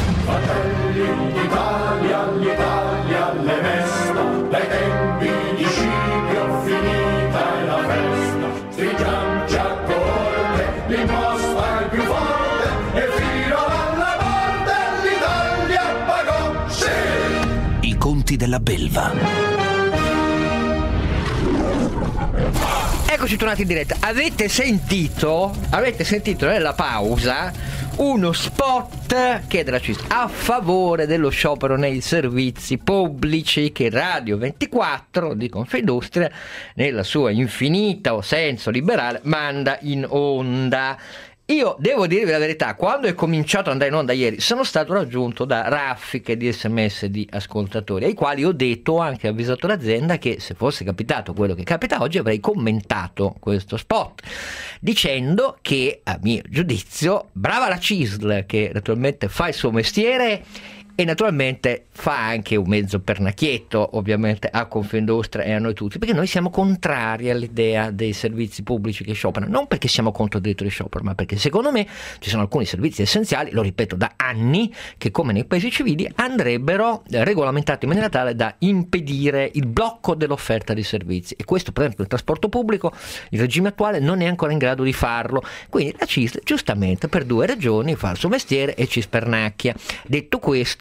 Fratelli d'Italia, l'Italia le mesta, dai tempi di Scipio finita è la festa, stringiamoci a corte, l'imposta è più forte, e fino alla morte l'Italia pagò, sì! I conti della belva. Eccoci tornati in diretta. Avete sentito, avete sentito nella pausa uno spot che è della C I S a favore dello sciopero nei servizi pubblici che Radio ventiquattro di Confindustria, nella sua infinita senso liberale, manda in onda. Io devo dirvi la verità, quando è cominciato ad andare in onda ieri sono stato raggiunto da raffiche di sms di ascoltatori ai quali ho detto, ho anche avvisato l'azienda, che se fosse capitato quello che capita oggi avrei commentato questo spot dicendo che a mio giudizio brava la C I S L che naturalmente fa il suo mestiere e naturalmente fa anche un mezzo pernacchietto ovviamente a Confindustria e a noi tutti, perché noi siamo contrari all'idea dei servizi pubblici che scioperano, non perché siamo contro il diritto di sciopero, ma perché secondo me ci sono alcuni servizi essenziali, lo ripeto da anni, che come nei paesi civili andrebbero regolamentati in maniera tale da impedire il blocco dell'offerta di servizi, e questo per esempio il trasporto pubblico, il regime attuale non è ancora in grado di farlo, quindi la C I S L giustamente per due ragioni fa il suo mestiere e ci spernacchia. Detto questo,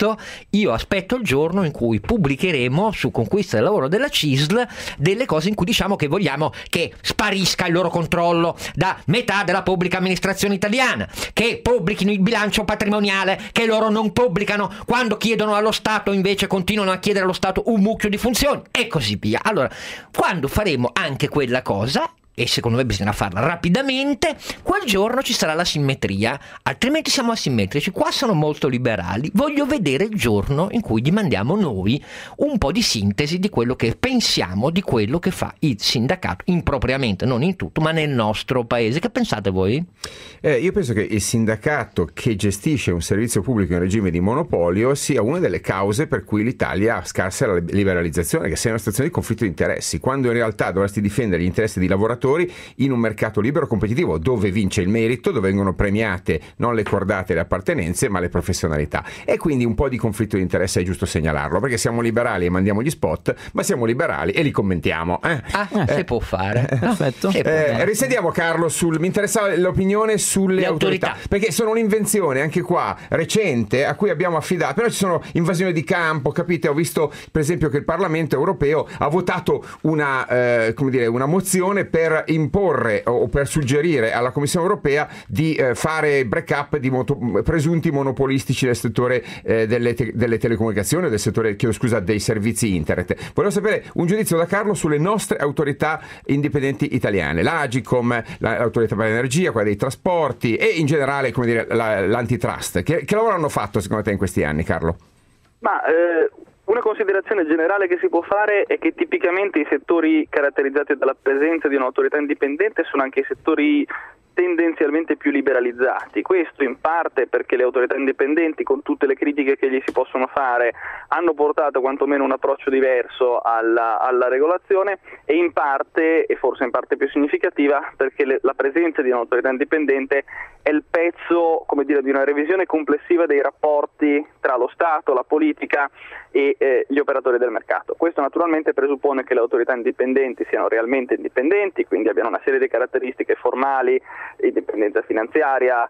questo io aspetto il giorno in cui pubblicheremo su Conquista del Lavoro della C I S L delle cose in cui diciamo che vogliamo che sparisca il loro controllo da metà della pubblica amministrazione italiana, che pubblichino il bilancio patrimoniale che loro non pubblicano, quando chiedono allo Stato invece continuano a chiedere allo Stato un mucchio di funzioni e così via. Allora, quando faremo anche quella cosa, e secondo me bisogna farla rapidamente, quel giorno ci sarà la simmetria, altrimenti siamo asimmetrici. Qua sono molto liberali, voglio vedere il giorno in cui gli mandiamo noi un po' di sintesi di quello che pensiamo di quello che fa il sindacato, impropriamente, non in tutto, ma nel nostro paese. Che pensate voi? Eh, io penso che il sindacato che gestisce un servizio pubblico in regime di monopolio sia una delle cause per cui l'Italia ha scarsa la liberalizzazione, che sia una situazione di conflitto di interessi, quando in realtà dovresti difendere gli interessi di lavoratori in un mercato libero competitivo dove vince il merito, dove vengono premiate non le cordate e le appartenenze ma le professionalità, e quindi un po' di conflitto di interesse è giusto segnalarlo, perché siamo liberali e mandiamo gli spot, ma siamo liberali e li commentiamo. eh? Ah, eh, si può fare. Perfetto. Eh, risentiamo Carlo, sul, mi interessava l'opinione sulle Le autorità. autorità, perché sono un'invenzione anche qua recente a cui abbiamo affidato, però ci sono invasioni di campo, capite? Ho visto per esempio che il Parlamento europeo ha votato una, eh, come dire, una mozione per imporre o per suggerire alla Commissione europea di eh, fare break-up di moto, presunti monopolistici nel settore eh, delle, te, delle telecomunicazioni, del settore, chiedo scusa, dei servizi internet. Volevo sapere un giudizio da Carlo sulle nostre autorità indipendenti italiane, l'Agicom, l'autorità per l'energia, quella dei trasporti e in generale, come dire, la, l'antitrust. Che, che lavoro hanno fatto secondo te in questi anni, Carlo? Ma eh... Una considerazione generale che si può fare è che tipicamente i settori caratterizzati dalla presenza di un'autorità indipendente sono anche i settori tendenzialmente più liberalizzati. Questo in parte perché le autorità indipendenti, con tutte le critiche che gli si possono fare, hanno portato quantomeno un approccio diverso alla, alla regolazione, e in parte, e forse in parte più significativa, perché le, la presenza di un'autorità indipendente è il pezzo, come dire, di una revisione complessiva dei rapporti tra lo Stato, la politica e eh, gli operatori del mercato. Questo naturalmente presuppone che le autorità indipendenti siano realmente indipendenti, quindi abbiano una serie di caratteristiche formali, indipendenza finanziaria,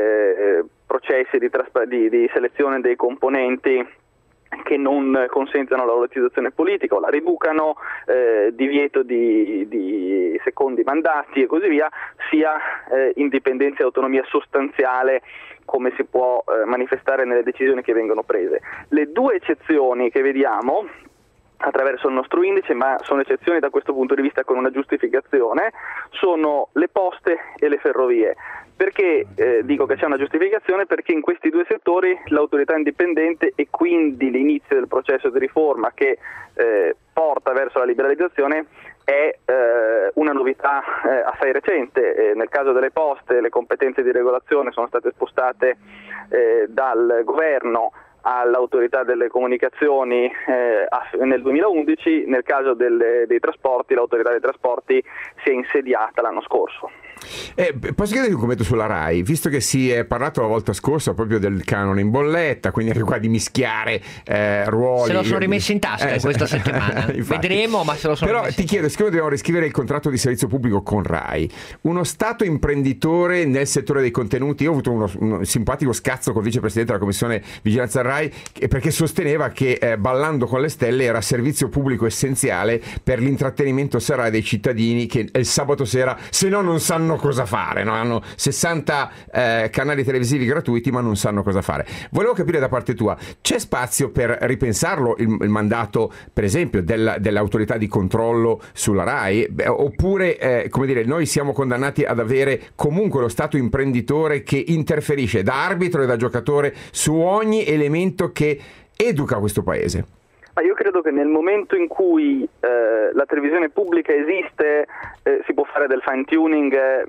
eh, processi di, traspa- di, di selezione dei componenti che non consentano la lottizzazione politica o la riducano, eh, divieto di, di secondi mandati e così via, sia eh, indipendenza e autonomia sostanziale come si può eh, manifestare nelle decisioni che vengono prese. Le due eccezioni che vediamo attraverso il nostro indice, ma sono eccezioni da questo punto di vista con una giustificazione, sono le poste e le ferrovie. Perché eh, dico che c'è una giustificazione? Perché in questi due settori l'autorità indipendente e quindi l'inizio del processo di riforma che eh, porta verso la liberalizzazione è eh, una novità eh, assai recente. Eh, nel caso delle poste le competenze di regolazione sono state spostate eh, dal governo all'autorità delle comunicazioni eh, nel duemilaundici, nel caso delle, dei trasporti l'autorità dei trasporti si è insediata l'anno scorso. Eh, posso chiederti un commento sulla RAI, visto che si è parlato la volta scorsa proprio del canone in bolletta, quindi anche qua di mischiare eh, ruoli. Se lo sono rimessi in tasca eh, questa settimana. Vedremo, ma se lo sono Però rimessi ti chiedo, siccome dobbiamo riscrivere il contratto di servizio pubblico con RAI, uno Stato imprenditore nel settore dei contenuti. Io ho avuto uno, uno simpatico scazzo col vicepresidente della Commissione Vigilanza RAI perché sosteneva che eh, Ballando con le Stelle era servizio pubblico essenziale per l'intrattenimento serale dei cittadini che il sabato sera, se no non sanno cosa fare, no? Hanno sessanta eh, canali televisivi gratuiti ma non sanno cosa fare. Volevo capire da parte tua, c'è spazio per ripensarlo il, il mandato per esempio della, dell'autorità di controllo sulla RAI? Beh, oppure eh, come dire, noi siamo condannati ad avere comunque lo Stato imprenditore che interferisce da arbitro e da giocatore su ogni elemento che educa questo paese? Ma io credo che nel momento in cui eh, la televisione pubblica esiste eh, si può fare del fine tuning, eh,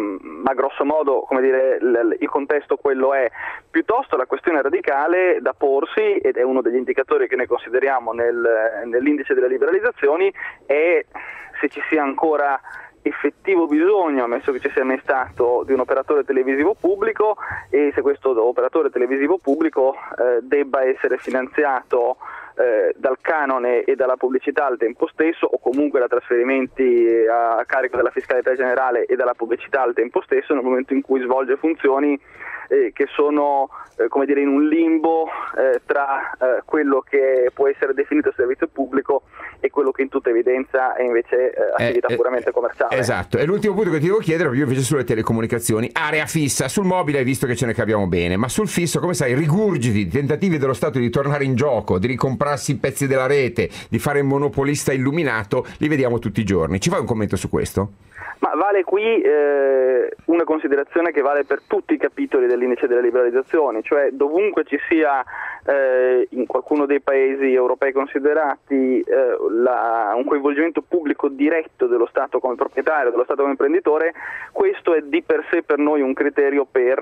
ma grosso modo, come dire, l- il contesto quello è. Piuttosto la questione radicale da porsi, ed è uno degli indicatori che noi consideriamo nel, nell'indice delle liberalizzazioni, è se ci sia ancora effettivo bisogno, ammesso che ci sia mai stato, di un operatore televisivo pubblico, e se questo operatore televisivo pubblico eh, debba essere finanziato eh, dal canone e dalla pubblicità al tempo stesso, o comunque da trasferimenti a carico della fiscalità generale e dalla pubblicità al tempo stesso, nel momento in cui svolge funzioni eh, che sono eh, come dire in un limbo eh, tra eh, quello che può essere definito servizio pubblico e quello che in tutta evidenza è invece eh, attività Eh, eh, puramente commerciale. Esatto, e l'ultimo punto che ti devo chiedere proprio invece sulle telecomunicazioni, area fissa. Sul mobile hai visto che ce ne capiamo bene, ma sul fisso, come sai, rigurgiti, tentativi dello Stato di tornare in gioco, di ricomprarsi i pezzi della rete, di fare il monopolista illuminato, li vediamo tutti i giorni. Ci fai un commento su questo? Ma vale qui eh, una considerazione che vale per tutti i capitoli dell'indice delle liberalizzazioni, cioè dovunque ci sia eh, in qualcuno dei paesi europei considerati eh, la, un coinvolgimento pubblico diretto dello Stato come proprietario, dello Stato come imprenditore, questo è di per sé per noi un criterio per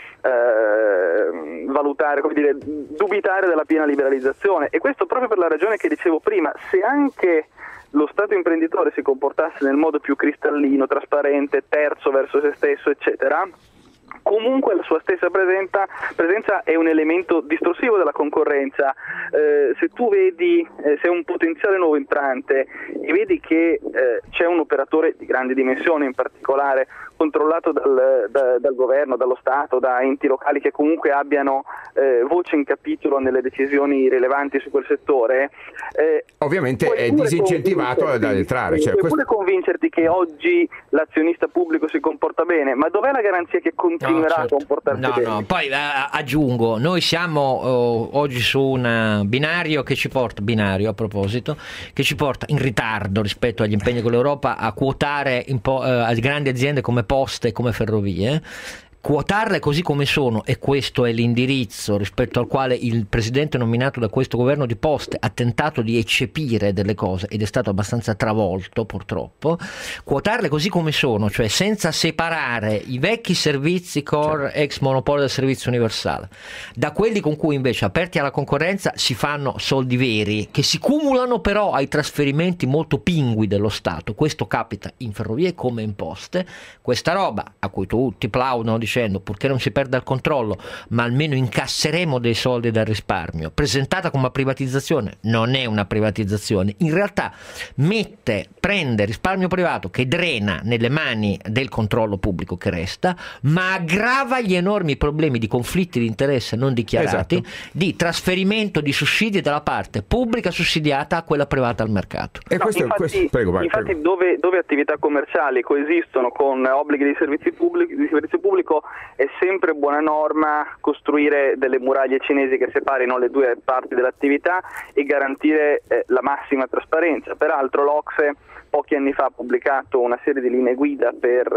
eh, valutare, come dire, dubitare della piena liberalizzazione, e questo proprio per la ragione che dicevo prima. Se anche lo Stato imprenditore si comportasse nel modo più cristallino, trasparente, terzo verso se stesso, eccetera, comunque la sua stessa presenza, presenza è un elemento distorsivo della concorrenza. Eh, se tu vedi, eh, sei un potenziale nuovo entrante e vedi che eh, c'è un operatore di grandi dimensioni in particolare, controllato dal, da, dal governo, dallo Stato, da enti locali che comunque abbiano eh, voce in capitolo nelle decisioni rilevanti su quel settore, eh, ovviamente è disincentivato ad entrare. Cioè, puoi questo... pure convincerti che oggi l'azionista pubblico si comporta bene, ma dov'è la garanzia che continuerà No, certo. a comportarsi No, bene? no, poi eh, aggiungo, noi siamo oh, oggi su un binario che ci porta, binario a proposito, che ci porta in ritardo rispetto agli impegni con l'Europa a quotare in po- eh, a grandi aziende come Poste e come Ferrovie. Quotarle così come sono, e questo è l'indirizzo rispetto al quale il presidente nominato da questo governo di Poste ha tentato di eccepire delle cose ed è stato abbastanza travolto purtroppo. Quotarle così come sono, cioè senza separare i vecchi servizi core ex monopolio del servizio universale da quelli con cui invece aperti alla concorrenza si fanno soldi veri che si cumulano però ai trasferimenti molto pingui dello Stato. Questo capita in Ferrovie come in Poste. Questa roba a cui tutti plaudono dicendo purché non si perda il controllo, ma almeno incasseremo dei soldi dal risparmio, presentata come una privatizzazione, non è una privatizzazione, in realtà mette, prende risparmio privato che drena nelle mani del controllo pubblico che resta, ma aggrava gli enormi problemi di conflitti di interesse non dichiarati, esatto, di trasferimento di sussidi dalla parte pubblica sussidiata a quella privata al mercato. E no, questo, infatti, questo, prego, vai, infatti prego. Dove, dove attività commerciali coesistono con obblighi di servizio pubblico, di servizio pubblico è sempre buona norma costruire delle muraglie cinesi che separino le due parti dell'attività e garantire eh, la massima trasparenza. Peraltro l'Ocse pochi anni fa ha pubblicato una serie di linee guida per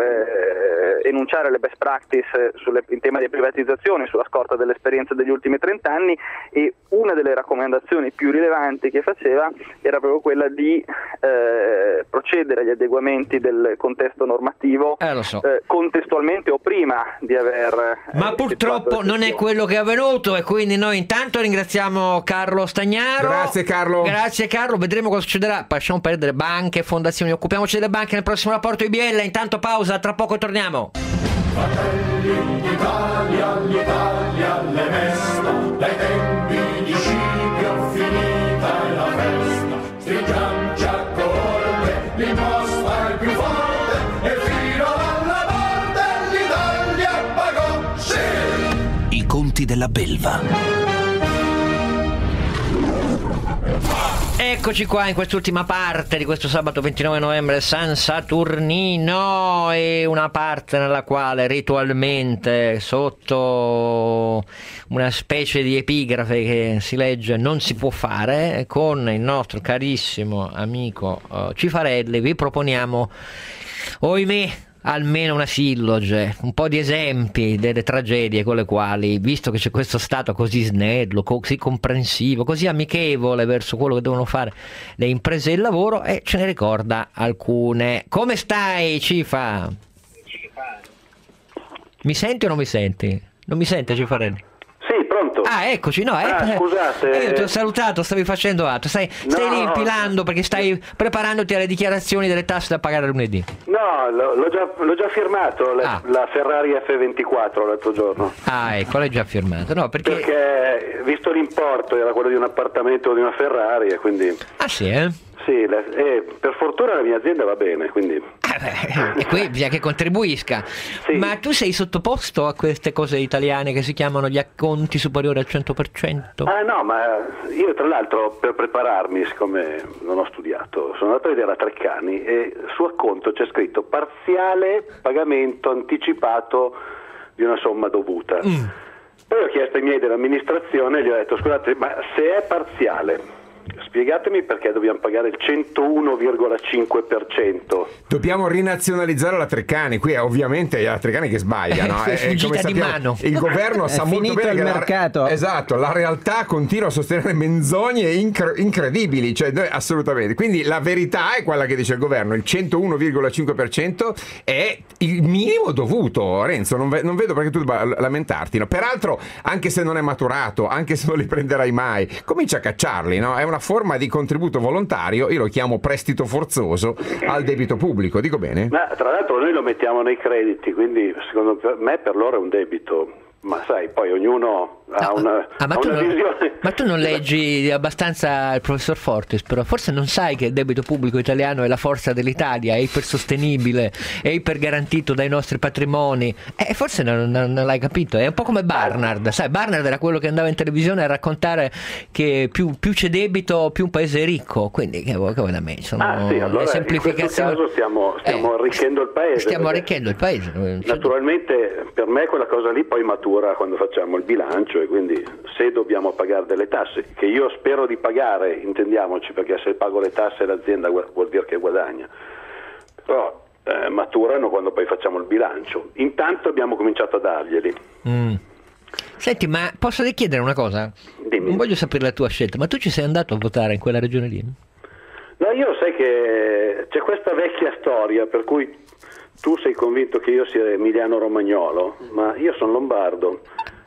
eh, enunciare le best practice sulle, in tema di privatizzazione sulla scorta dell'esperienza degli ultimi trent'anni, e una delle raccomandazioni più rilevanti che faceva era proprio quella di eh, procedere agli adeguamenti del contesto normativo eh, lo so. eh, contestualmente o prima di aver eh, ma purtroppo non è quello che è avvenuto, e quindi noi intanto ringraziamo Carlo Stagnaro. Grazie Carlo. Grazie Carlo, vedremo cosa succederà. Lasciamo perdere banche, fondazioni, occupiamoci delle banche nel prossimo rapporto I B L. Intanto pausa, tra poco torniamo. Fratelli d'Italia, l'Italia le mesta, dai tempi di Scipio finita è la festa, stringiamoci a corte, l'imposta è più forte e fino alla morte l'Italia pagò, sì! I conti della belva. Eccoci qua in quest'ultima parte di questo sabato ventinove novembre San Saturnino, e una parte nella quale ritualmente sotto una specie di epigrafe che si legge non si può fare, con il nostro carissimo amico uh, Cifarelli vi proponiamo, ohimè, almeno una silloge, un po' di esempi delle tragedie con le quali, visto che c'è questo Stato così snello, così comprensivo, così amichevole verso quello che devono fare le imprese e il lavoro, e ce ne ricorda alcune. Come stai, Cifa? Mi senti o non mi senti? Non mi sente, Cifarelli? Sì, pronto. Ah, eccoci, no, eh, ah, scusate. Eh, io ti ho salutato, stavi facendo altro, stai, stai no, lì impilando perché stai preparandoti alle dichiarazioni delle tasse da pagare lunedì. No, l'ho già, l'ho già firmato, la, ah. la Ferrari F ventiquattro l'altro giorno. Ah, ecco, l'hai già firmato, no, perché... Perché, visto l'importo, era quello di un appartamento o di una Ferrari, e quindi... Ah sì, eh? Sì, la, eh, per fortuna la mia azienda va bene, quindi... e qui bisogna che contribuisca. Sì. Ma tu sei sottoposto a queste cose italiane che si chiamano gli acconti superiori al cento per cento? Ah no, ma io tra l'altro per prepararmi, siccome non ho studiato, sono andato a vedere a Treccani e su acconto c'è scritto parziale pagamento anticipato di una somma dovuta. Mm. Poi ho chiesto ai miei dell'amministrazione e gli ho detto scusate, ma se è parziale spiegatemi perché dobbiamo pagare il centouno virgola cinque per cento. Dobbiamo rinazionalizzare la Treccani, qui è ovviamente la Treccani che sbaglia, no? È, è come sappiamo, di mano. Il governo sa molto bene il che mercato. La, esatto, la realtà continua a sostenere menzogne incre- incredibili, cioè noi, assolutamente. Quindi la verità è quella che dice il governo, il centouno virgola cinque per cento è il minimo dovuto. Renzo, non, ve- non vedo perché tu debba lamentarti, no? Peraltro, anche se non è maturato, anche se non li prenderai mai, comincia a cacciarli, no? È una forma di contributo volontario, io lo chiamo prestito forzoso al debito pubblico, dico bene? Ma tra l'altro noi lo mettiamo nei crediti, quindi secondo me per loro è un debito, ma sai, poi ognuno ha no, una, ah, ma, ha tu una non, visione. Ma tu non leggi abbastanza il professor Fortis, però forse non sai che il debito pubblico italiano è la forza dell'Italia, è ipersostenibile, è ipergarantito dai nostri patrimoni, e eh, forse non, non, non l'hai capito, è un po' come Barnard, sai, Barnard era quello che andava in televisione a raccontare che più, più c'è debito più un paese è ricco, quindi che vuoi, che vuoi da me? Sono ah sì, allora semplificazioni. In questo caso stiamo, stiamo eh, arricchendo il paese. Stiamo arricchendo il paese. Naturalmente per me quella cosa lì poi matura quando facciamo il bilancio e quindi se dobbiamo pagare delle tasse, che io spero di pagare, intendiamoci, perché se pago le tasse l'azienda vuol dire che guadagna, però eh, maturano quando poi facciamo il bilancio. Intanto abbiamo cominciato a darglieli. Mm. Senti, ma posso chiedere una cosa? Dimmi. Non voglio sapere la tua scelta, ma tu ci sei andato a votare in quella regione lì? No, io sai che c'è questa vecchia storia per cui tu sei convinto che io sia emiliano-romagnolo, ma io sono lombardo.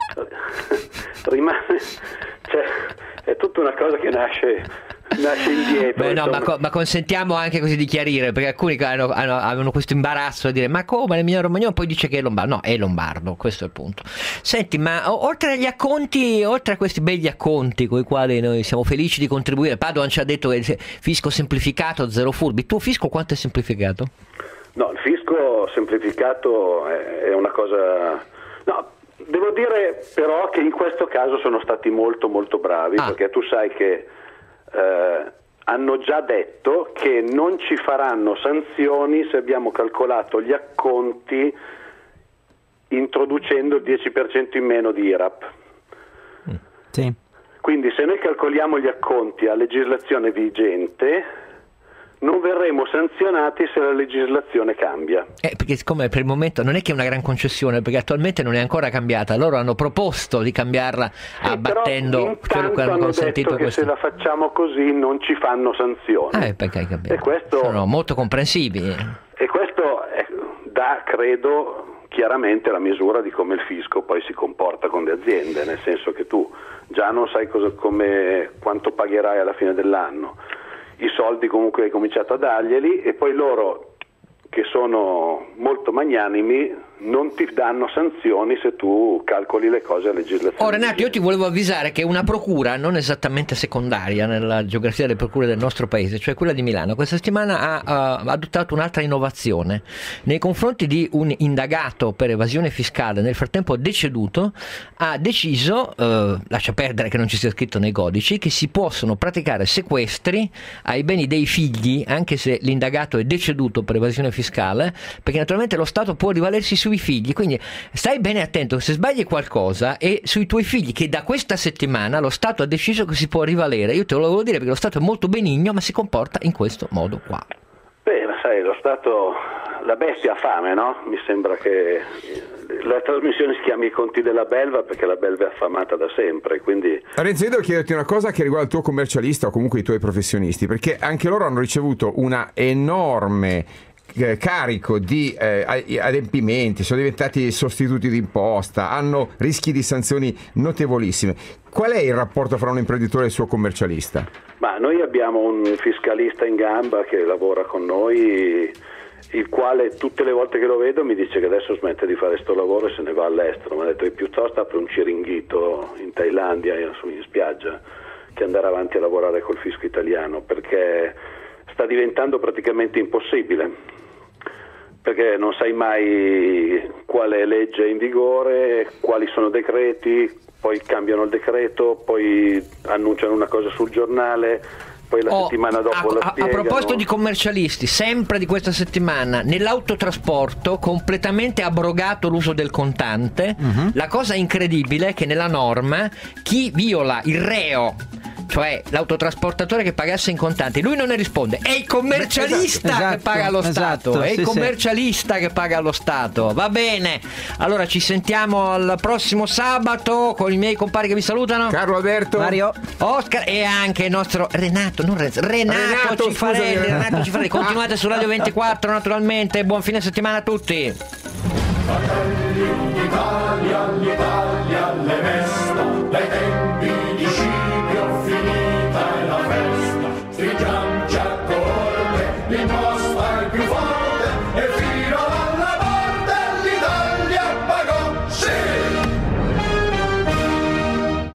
Rimane, cioè, è tutta una cosa che nasce, nasce indietro. Beh, no, ma, co- ma consentiamo anche così di chiarire, perché alcuni hanno, hanno, hanno questo imbarazzo a dire ma come l'Emiliano Romagnolo, poi dice che è lombardo. No, è lombardo, questo è il punto. Senti, ma o- oltre agli acconti, oltre a questi begli acconti con i quali noi siamo felici di contribuire, Padoan ci ha detto che il fisco semplificato, zero furbi. Tu fisco quanto è semplificato? No, il fisco semplificato è, è una cosa... No, devo dire però che in questo caso sono stati molto molto bravi, ah. perché tu sai che eh, hanno già detto che non ci faranno sanzioni se abbiamo calcolato gli acconti introducendo il dieci per cento in meno di I R A P. Mm. Sì. Quindi se noi calcoliamo gli acconti a legislazione vigente non verremo sanzionati se la legislazione cambia. Eh, perché siccome per il momento non è che è una gran concessione, perché attualmente non è ancora cambiata, loro hanno proposto di cambiarla sì, abbattendo quello che hanno consentito. Detto che questo. Se la facciamo così non ci fanno sanzioni. Ah, perché hai capito? E questo, sono molto comprensibili. E questo è, dà, credo, chiaramente la misura di come il fisco poi si comporta con le aziende, nel senso che tu già non sai cosa, come, quanto pagherai alla fine dell'anno. I soldi comunque hai cominciato a darglieli e poi loro, che sono molto magnanimi, non ti danno sanzioni se tu calcoli le cose a legislazione. Oh Renato, io ti volevo avvisare che una procura non esattamente secondaria nella geografia delle procure del nostro paese, cioè quella di Milano, questa settimana ha uh, adottato un'altra innovazione nei confronti di un indagato per evasione fiscale, nel frattempo deceduto. Ha deciso, uh, lascia perdere che non ci sia scritto nei codici, che si possono praticare sequestri ai beni dei figli anche se l'indagato è deceduto per evasione fiscale, perché naturalmente lo Stato può rivalersi sui figli, quindi stai bene attento, se sbagli qualcosa è sui tuoi figli, che da questa settimana lo Stato ha deciso che si può rivalere. Io te lo volevo dire perché lo Stato è molto benigno, ma si comporta in questo modo qua. Beh, ma sai, lo Stato, la bestia ha fame, no? Mi sembra che la trasmissione si chiami I conti della belva perché la belva è affamata da sempre, quindi... Renzo, io devo chiederti una cosa che riguarda il tuo commercialista o comunque i tuoi professionisti, perché anche loro hanno ricevuto una enorme carico di eh, adempimenti, sono diventati sostituti d'imposta, hanno rischi di sanzioni notevolissime. Qual è il rapporto fra un imprenditore e il suo commercialista? Ma noi abbiamo un fiscalista in gamba che lavora con noi, il quale tutte le volte che lo vedo mi dice che adesso smette di fare sto lavoro e se ne va all'estero. Mi ha detto che piuttosto apre un ciringhito in Thailandia, in spiaggia, che andare avanti a lavorare col fisco italiano, perché sta diventando praticamente impossibile. perché non sai mai quale legge è in vigore, quali sono decreti, poi cambiano il decreto, poi annunciano una cosa sul giornale, poi la Oh, settimana dopo a, la a, a spiegano. proposito di commercialisti, sempre di questa settimana, nell'autotrasporto completamente abrogato l'uso del contante. Uh-huh. La cosa incredibile è che nella norma chi viola il reo, cioè l'autotrasportatore che pagasse in contanti, lui non ne risponde, è il commercialista esatto, che paga allo esatto, Stato, è sì, il sì. commercialista che paga allo Stato. Va bene, allora ci sentiamo al prossimo sabato con i miei compari che vi salutano, Carlo Alberto, Mario, Oscar e anche il nostro Renato, non Renzo, Renato, Renato, Cifarelli, scusami. Renato Cifarelli. Continuate su Radio ventiquattro naturalmente, buon fine settimana a tutti. Fratelli